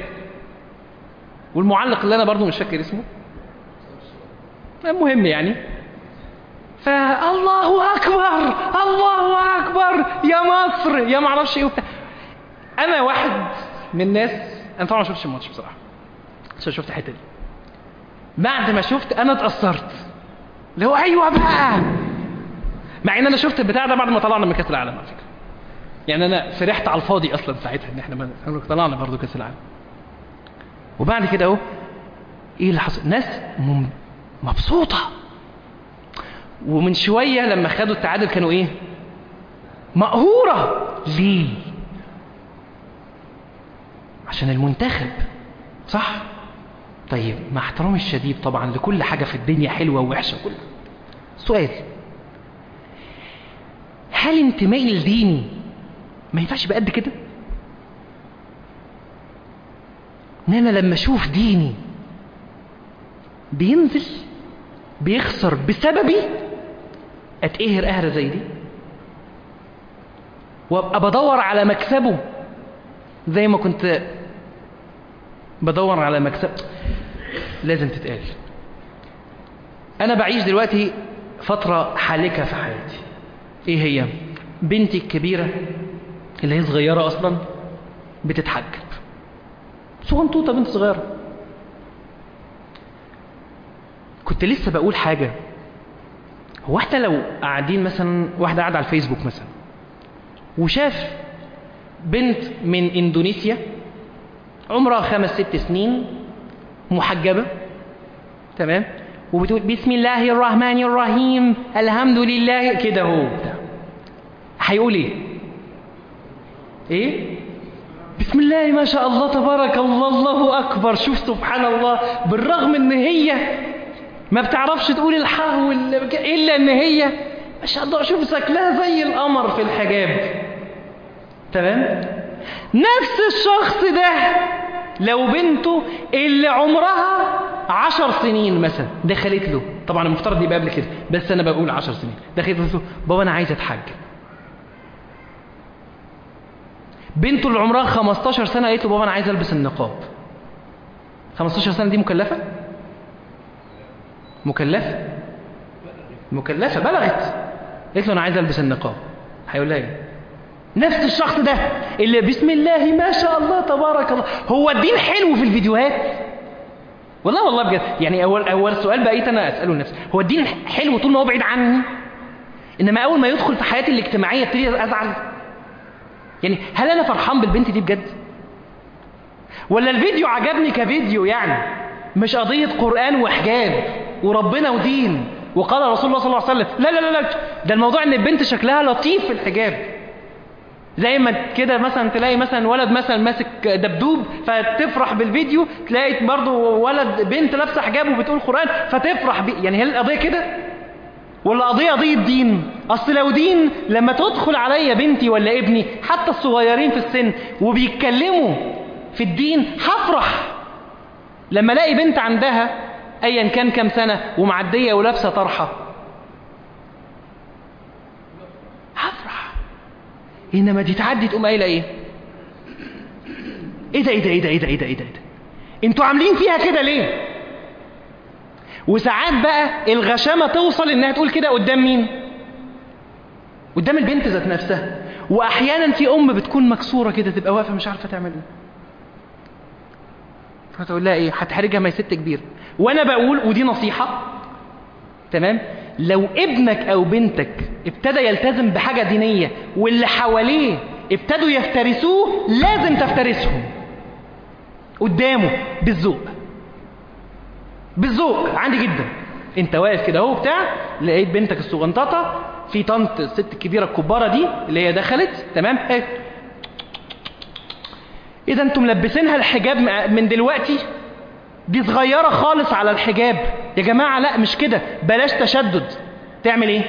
والمعلق اللي انا برضو مش فاكر اسمه، المهم يعني فالله اكبر الله اكبر يا مصر يا معرفش ايه وبتاع. انا واحد من الناس، انا طبعا ما شفتش الماتش بصراحه عشان شفت الحته دي. بعد ما شفت انا اتاثرت، اللي هو ايوه بقى، مع ان انا شفت البتاع ده بعد ما طلعنا من كاس العالم على فكره. يعني انا فرحت على الفاضي اصلا ساعتها ان احنا طلعنا برضه كاس العالم. وبعد كده اهو ايه اللي حصل؟ ناس مبسوطه. ومن شويه لما خدوا التعادل كانوا ايه؟ مقهوره. ليه؟ عشان المنتخب، صح؟ طيب مع احترامي الشديد طبعا لكل حاجه في الدنيا حلوه ووحشه وكل سؤال، هل انتمائي الديني ما ينفعش بقد كده؟ ان انا لما اشوف ديني بينزل بيخسر بسببي اتقهر قهرة زي دي، وابقى بدور على مكسبه زي ما كنت بدور على مكسب. لازم تتقال. انا بعيش دلوقتي فترة حالكة في حياتي. ايه هي؟ بنتي الكبيرة اللي هي صغيرة اصلا بتتحجب، صغنطوطة بنت صغيرة. كنت لسه بقول حاجة، هو احنا لو قاعدين مثلا، واحدة قاعدة على الفيسبوك مثلا وشاف بنت من اندونيسيا عمرها خمس ست سنين محجبة، تمام، وبتقول بسم الله الرحمن الرحيم الحمد لله كده، هو هيقول ايه؟ ايه؟ بسم الله ما شاء الله تبارك الله الله اكبر. شوف سبحان الله، بالرغم ان هي ما بتعرفش تقول الحاء الا ان هي ما شاء الله شوف شكلها زي القمر في الحجاب، تمام. نفس الشخص ده لو بنته اللي عمرها عشر سنين مثلا دخلت له، طبعا المفترض يبقى قبل كده بس انا بقول عشر سنين، دخلت له بابا انا عايزه اتحجب. بنته اللي عمرها خمستاشر سنه قالت له بابا انا عايزه البس النقاب. خمستاشر سنه دي مكلفه؟ مكلفه مكلفه بلغت، قالت له انا عايزه البس النقاب. هيقول لها ايه؟ نفس الشخص ده اللي بسم الله ما شاء الله تبارك الله. هو الدين حلو في الفيديوهات؟ والله والله بجد، يعني اول اول سؤال بقيت انا اساله لنفسي، هو الدين حلو طول ما هو بعيد عني؟ انما اول ما يدخل في حياتي الاجتماعيه ابتدي ازعل. يعني هل انا فرحان بالبنت دي بجد؟ ولا الفيديو عجبني كفيديو، يعني مش قضيه قران وحجاب وربنا ودين وقال رسول الله صلى الله عليه وسلم، لا لا لا لا، ده الموضوع ان البنت شكلها لطيف في الحجاب. زي ما كده مثلا تلاقي مثلا ولد مثلا ماسك دبدوب فتفرح بالفيديو، تلاقي برضو ولد بنت لابسه حجاب وبتقول قرآن فتفرح بيه. يعني هل القضيه كده؟ ولا قضيه قضيه دين؟ اصل لو دين لما تدخل عليا بنتي ولا ابني حتى الصغيرين في السن وبيتكلموا في الدين هفرح. لما الاقي بنت عندها ايا كان كام سنه ومعديه ولابسه طرحه هفرح. انما دي تعدي تقوم قايله ايه؟ ايه ده ايه ده ايه ده ايه ده ايه ده ايه ده انتوا عاملين فيها كده ليه؟ وساعات بقى الغشامه توصل انها تقول كده قدام مين؟ قدام البنت ذات نفسها. واحيانا في ام بتكون مكسوره كده تبقى واقفه مش عارفه تعمل ايه، فتقول لها ايه؟ هتحرجها، ما هي ست كبيره. وانا بقول ودي نصيحه، تمام، لو ابنك او بنتك ابتدى يلتزم بحاجه دينيه واللي حواليه ابتدوا يفترسوه، لازم تفترسهم قدامه بالذوق. بالذوق عندي جدا. انت واقف كده اهو بتاع، لقيت بنتك الصغنططه في طنط الست الكبيره الكباره دي اللي هي دخلت، تمام، ايه اذا انتم ملبسينها الحجاب من دلوقتي؟ دي صغيره خالص على الحجاب يا جماعه. لا مش كده، بلاش تشدد. تعمل ايه؟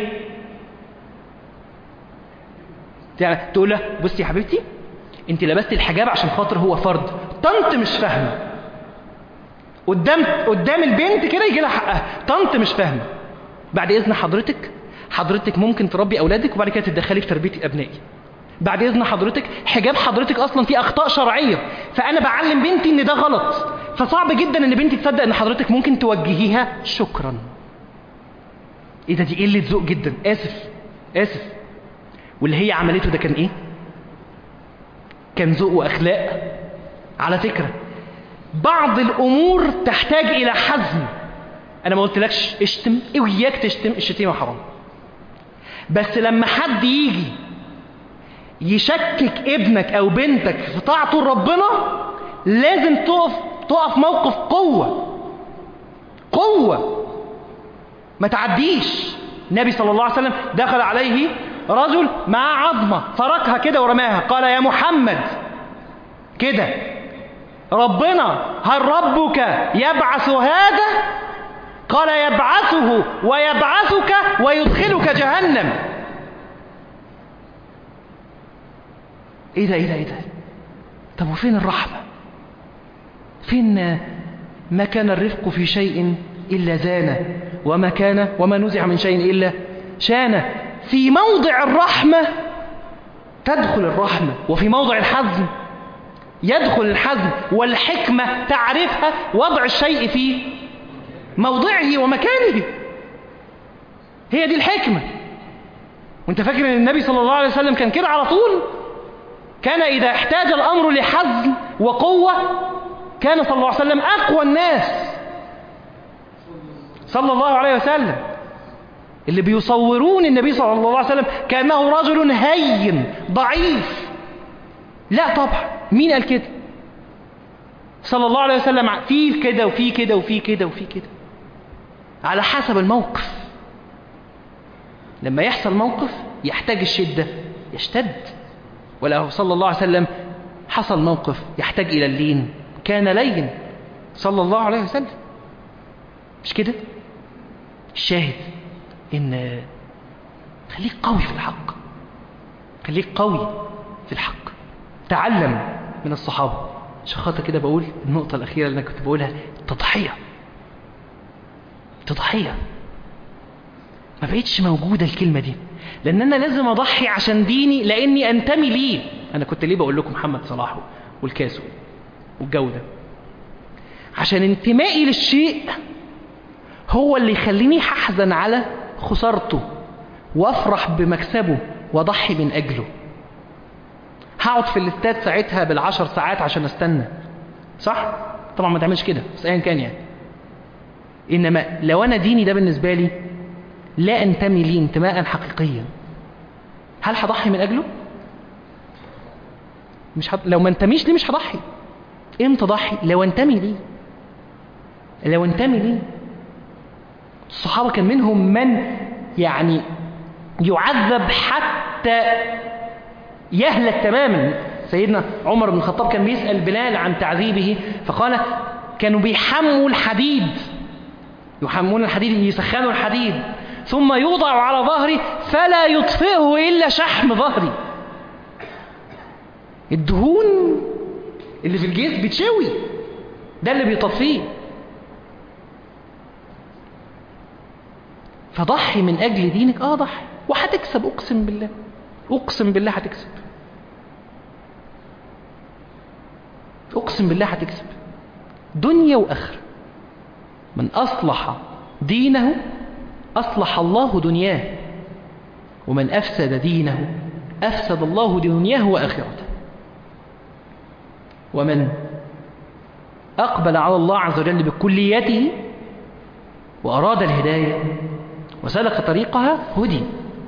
تقول لها بصي يا حبيبتي انت لبستي الحجاب عشان خاطر هو فرض. طنط مش فاهمه، قدام قدام البنت كده يجي لها حقها. طنط مش فاهمه، بعد اذن حضرتك حضرتك ممكن تربي اولادك وبعد كده تتدخلي في تربيه ابنائي. بعد اذن حضرتك حجاب حضرتك اصلا فيه اخطاء شرعيه، فانا بعلم بنتي ان ده غلط، فصعب جدا ان بنتي تصدق ان حضرتك ممكن توجهيها. شكرا. ايه ده؟ دي قلة ذوق جدا. اسف اسف. واللي هي عملته ده كان ايه؟ كان ذوق واخلاق. على فكرة بعض الامور تحتاج الى حزم. انا ما قلتلكش اشتم، اوياك تشتم، الشتيمة حرام، بس لما حد يجي يشكك ابنك او بنتك في طاعته لربنا لازم تقف تقف موقف قوة قوة، ما تعديش. النبي صلى الله عليه وسلم دخل عليه رجل مع عظمة فركها كده ورماها، قال يا محمد كده ربنا هل ربك يبعث هذا؟ قال يبعثه ويبعثك ويدخلك جهنم. ايه ده ايه ده ايه ده؟ طب وفين الرحمة؟ فين ما كان الرفق في شيء إلا زانه وما كان وما نزع من شيء إلا شانه. في موضع الرحمة تدخل الرحمة، وفي موضع الحزم يدخل الحزم، والحكمة تعرفها وضع الشيء في موضعه ومكانه. هي دي الحكمة. وانت فاكر ان النبي صلى الله عليه وسلم كان كده على طول؟ كان إذا احتاج الأمر لحزم وقوة كان صلى الله عليه وسلم أقوى الناس صلى الله عليه وسلم. اللي بيصورون النبي صلى الله عليه وسلم كأنه رجل هين ضعيف. لا طبعا، مين قال كده؟ صلى الله عليه وسلم في كده وفي كده وفي كده وفي كده على حسب الموقف. لما يحصل موقف يحتاج الشدة يشتد، وله صلى الله عليه وسلم حصل موقف يحتاج إلى اللين كان لين صلى الله عليه وسلم. مش كده؟ الشاهد إن خليك قوي في الحق، خليك قوي في الحق. تعلم من الصحابة. عشان خاطر كده بقول النقطة الأخيرة اللي أنا كنت بقولها، التضحية. التضحية ما بقيتش موجودة الكلمة دي، لأن أنا لازم أضحي عشان ديني، لأني أنتمي ليه. أنا كنت ليه بقول لكم محمد صلاح والكاسو والجو ده؟ عشان انتمائي للشيء هو اللي يخليني أحزن على خسارته وأفرح بمكسبه وأضحي من أجله. هقعد في الاستاد ساعتها بالعشر ساعات عشان استنى، صح؟ طبعا ما تعملش كده، بس أيا كان يعني. إنما لو أنا ديني ده بالنسبة لي لا أنتمي ليه انتماء حقيقيا، هل هضحي من أجله؟ مش حد... لو ما انتميش ليه مش هضحي. امتى ضحي؟ لو انتمي ليه. لو انتمي ليه. الصحابة كان منهم من يعني يعذب حتى يهلك تماما. سيدنا عمر بن الخطاب كان بيسأل بلال عن تعذيبه فقال كانوا بيحموا الحديد، يحمون الحديد، يسخنوا الحديد ثم يوضع على ظهري فلا يطفئه إلا شحم ظهري. الدهون اللي في الجسم بتشوي، ده اللي بيطفيه. فضحي من أجل دينك. آه ضحي وهتكسب، أقسم بالله أقسم بالله هتكسب، أقسم بالله هتكسب دنيا وآخرة. من أصلح دينه أصلح الله دنياه، ومن أفسد دينه أفسد الله دنياه وآخرته. ومن أقبل على الله عز وجل بكليته وأراد الهداية وسلك طريقها هدي،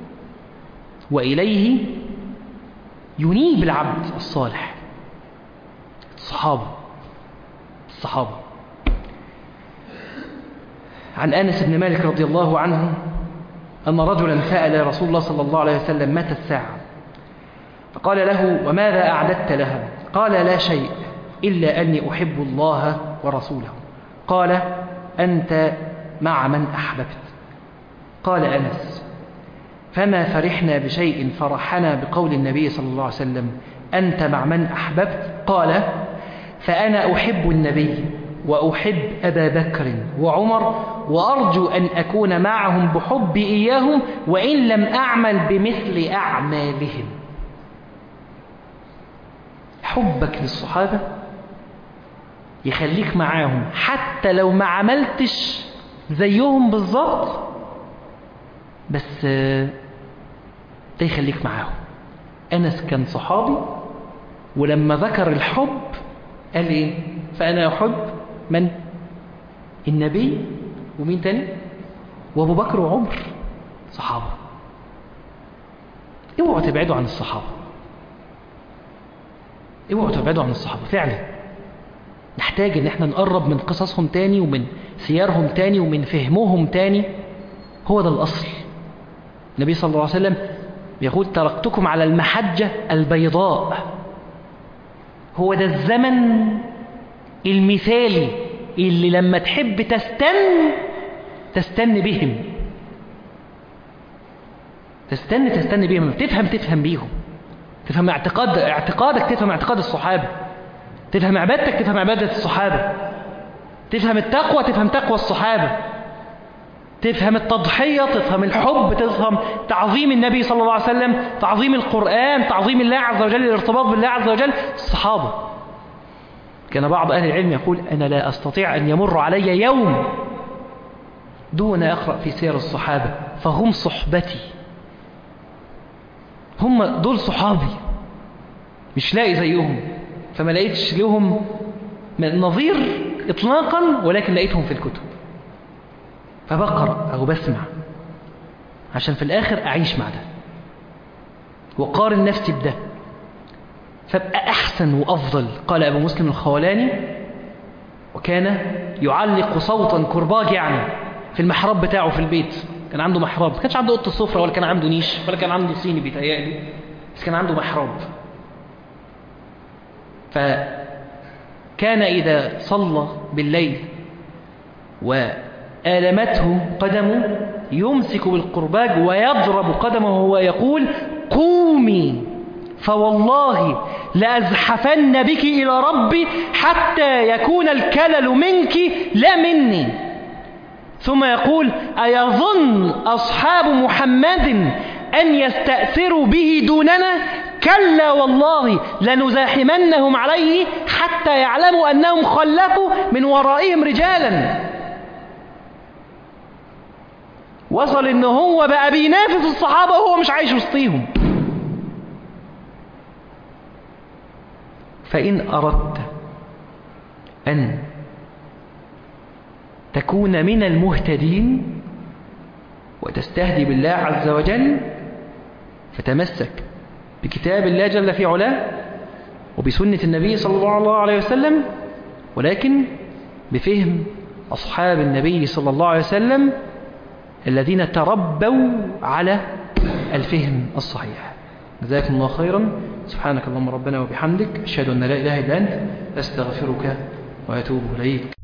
وإليه ينيب العبد الصالح. الصحابة الصحابة عن أنس بن مالك رضي الله عنه أن رجلا سأل رسول الله صلى الله عليه وسلم متى الساعة؟ فقال له وماذا أعددت لها؟ قال لا شيء إلا أني أحب الله ورسوله. قال أنت مع من أحببت. قال أنس فما فرحنا بشيء فرحنا بقول النبي صلى الله عليه وسلم أنت مع من أحببت. قال فأنا أحب النبي وأحب أبا بكر وعمر وأرجو أن أكون معهم بحبي إياهم وإن لم أعمل بمثل أعمالهم. حبك للصحابة يخليك معاهم حتى لو ما عملتش زيهم بالظبط، بس ده يخليك معاهم. أنس كان صحابي، ولما ذكر الحب قال إيه؟ فأنا أحب من؟ النبي، ومين تاني؟ وأبو بكر وعمر، صحابة. اوعوا تبعدوا عن الصحابة، اوعوا تبعدوا عن الصحابة فعلا. نحتاج ان احنا نقرب من قصصهم تاني، ومن سيارهم تاني، ومن فهمهم تاني. هو ده الأصل. النبي صلى الله عليه وسلم يقول تركتكم على المحجة البيضاء. هو ده الزمن المثالي اللي لما تحب تستن تستن بهم، تستن تستن بهم، تفهم تفهم بيهم، تفهم اعتقاد اعتقادك تفهم اعتقاد الصحابة، تفهم عبادتك تفهم عبادة الصحابة، تفهم التقوى تفهم تقوى الصحابة، تفهم التضحية تفهم الحب، تفهم تعظيم النبي صلى الله عليه وسلم، تعظيم القرآن، تعظيم الله عز وجل، الارتباط بالله عز وجل. الصحابة كان بعض أهل العلم يقول أنا لا أستطيع أن يمر علي يوم دون أقرأ في سير الصحابة، فهم صحبتي، هم دول صحابي، مش لاقي زيهم، فما لقيتش لهم نظير إطلاقا، ولكن لقيتهم في الكتب، فبقرأ أو بسمع عشان في الآخر أعيش مع ده وقارن نفسي بده، فابقى أحسن وأفضل. قال أبو مسلم الخولاني وكان يعلق صوتا كرباج يعني في المحراب بتاعه في البيت. كان عنده محراب، ما كانش عنده أوضة السفرة ولا كان عنده نيش ولا كان عنده صيني بيتهيألي، بس كان عنده محراب. فكان إذا صلى بالليل وآلمته قدمه يمسك بالقرباج ويضرب قدمه ويقول قومي فوالله لأزحفن بك إلى ربي حتى يكون الكلل منك لا مني. ثم يقول أيظن أصحاب محمد أن يستأثروا به دوننا؟ كلا والله لنزاحمنهم عليه حتى يعلموا أنهم خلفوا من ورائهم رجالا. وصل إنه هو بقى بينافس الصحابة وهو مش عايش وسطيهم. فإن أردت أن تكون من المهتدين وتستهدي بالله عز وجل فتمسك بكتاب الله جل في علاه وبسنة النبي صلى الله عليه وسلم، ولكن بفهم أصحاب النبي صلى الله عليه وسلم الذين تربوا على الفهم الصحيح. جزاكم الله خيرا. سبحانك اللهم ربنا وبحمدك، أشهد أن لا إله إلا أنت، أستغفرك وأتوب إليك.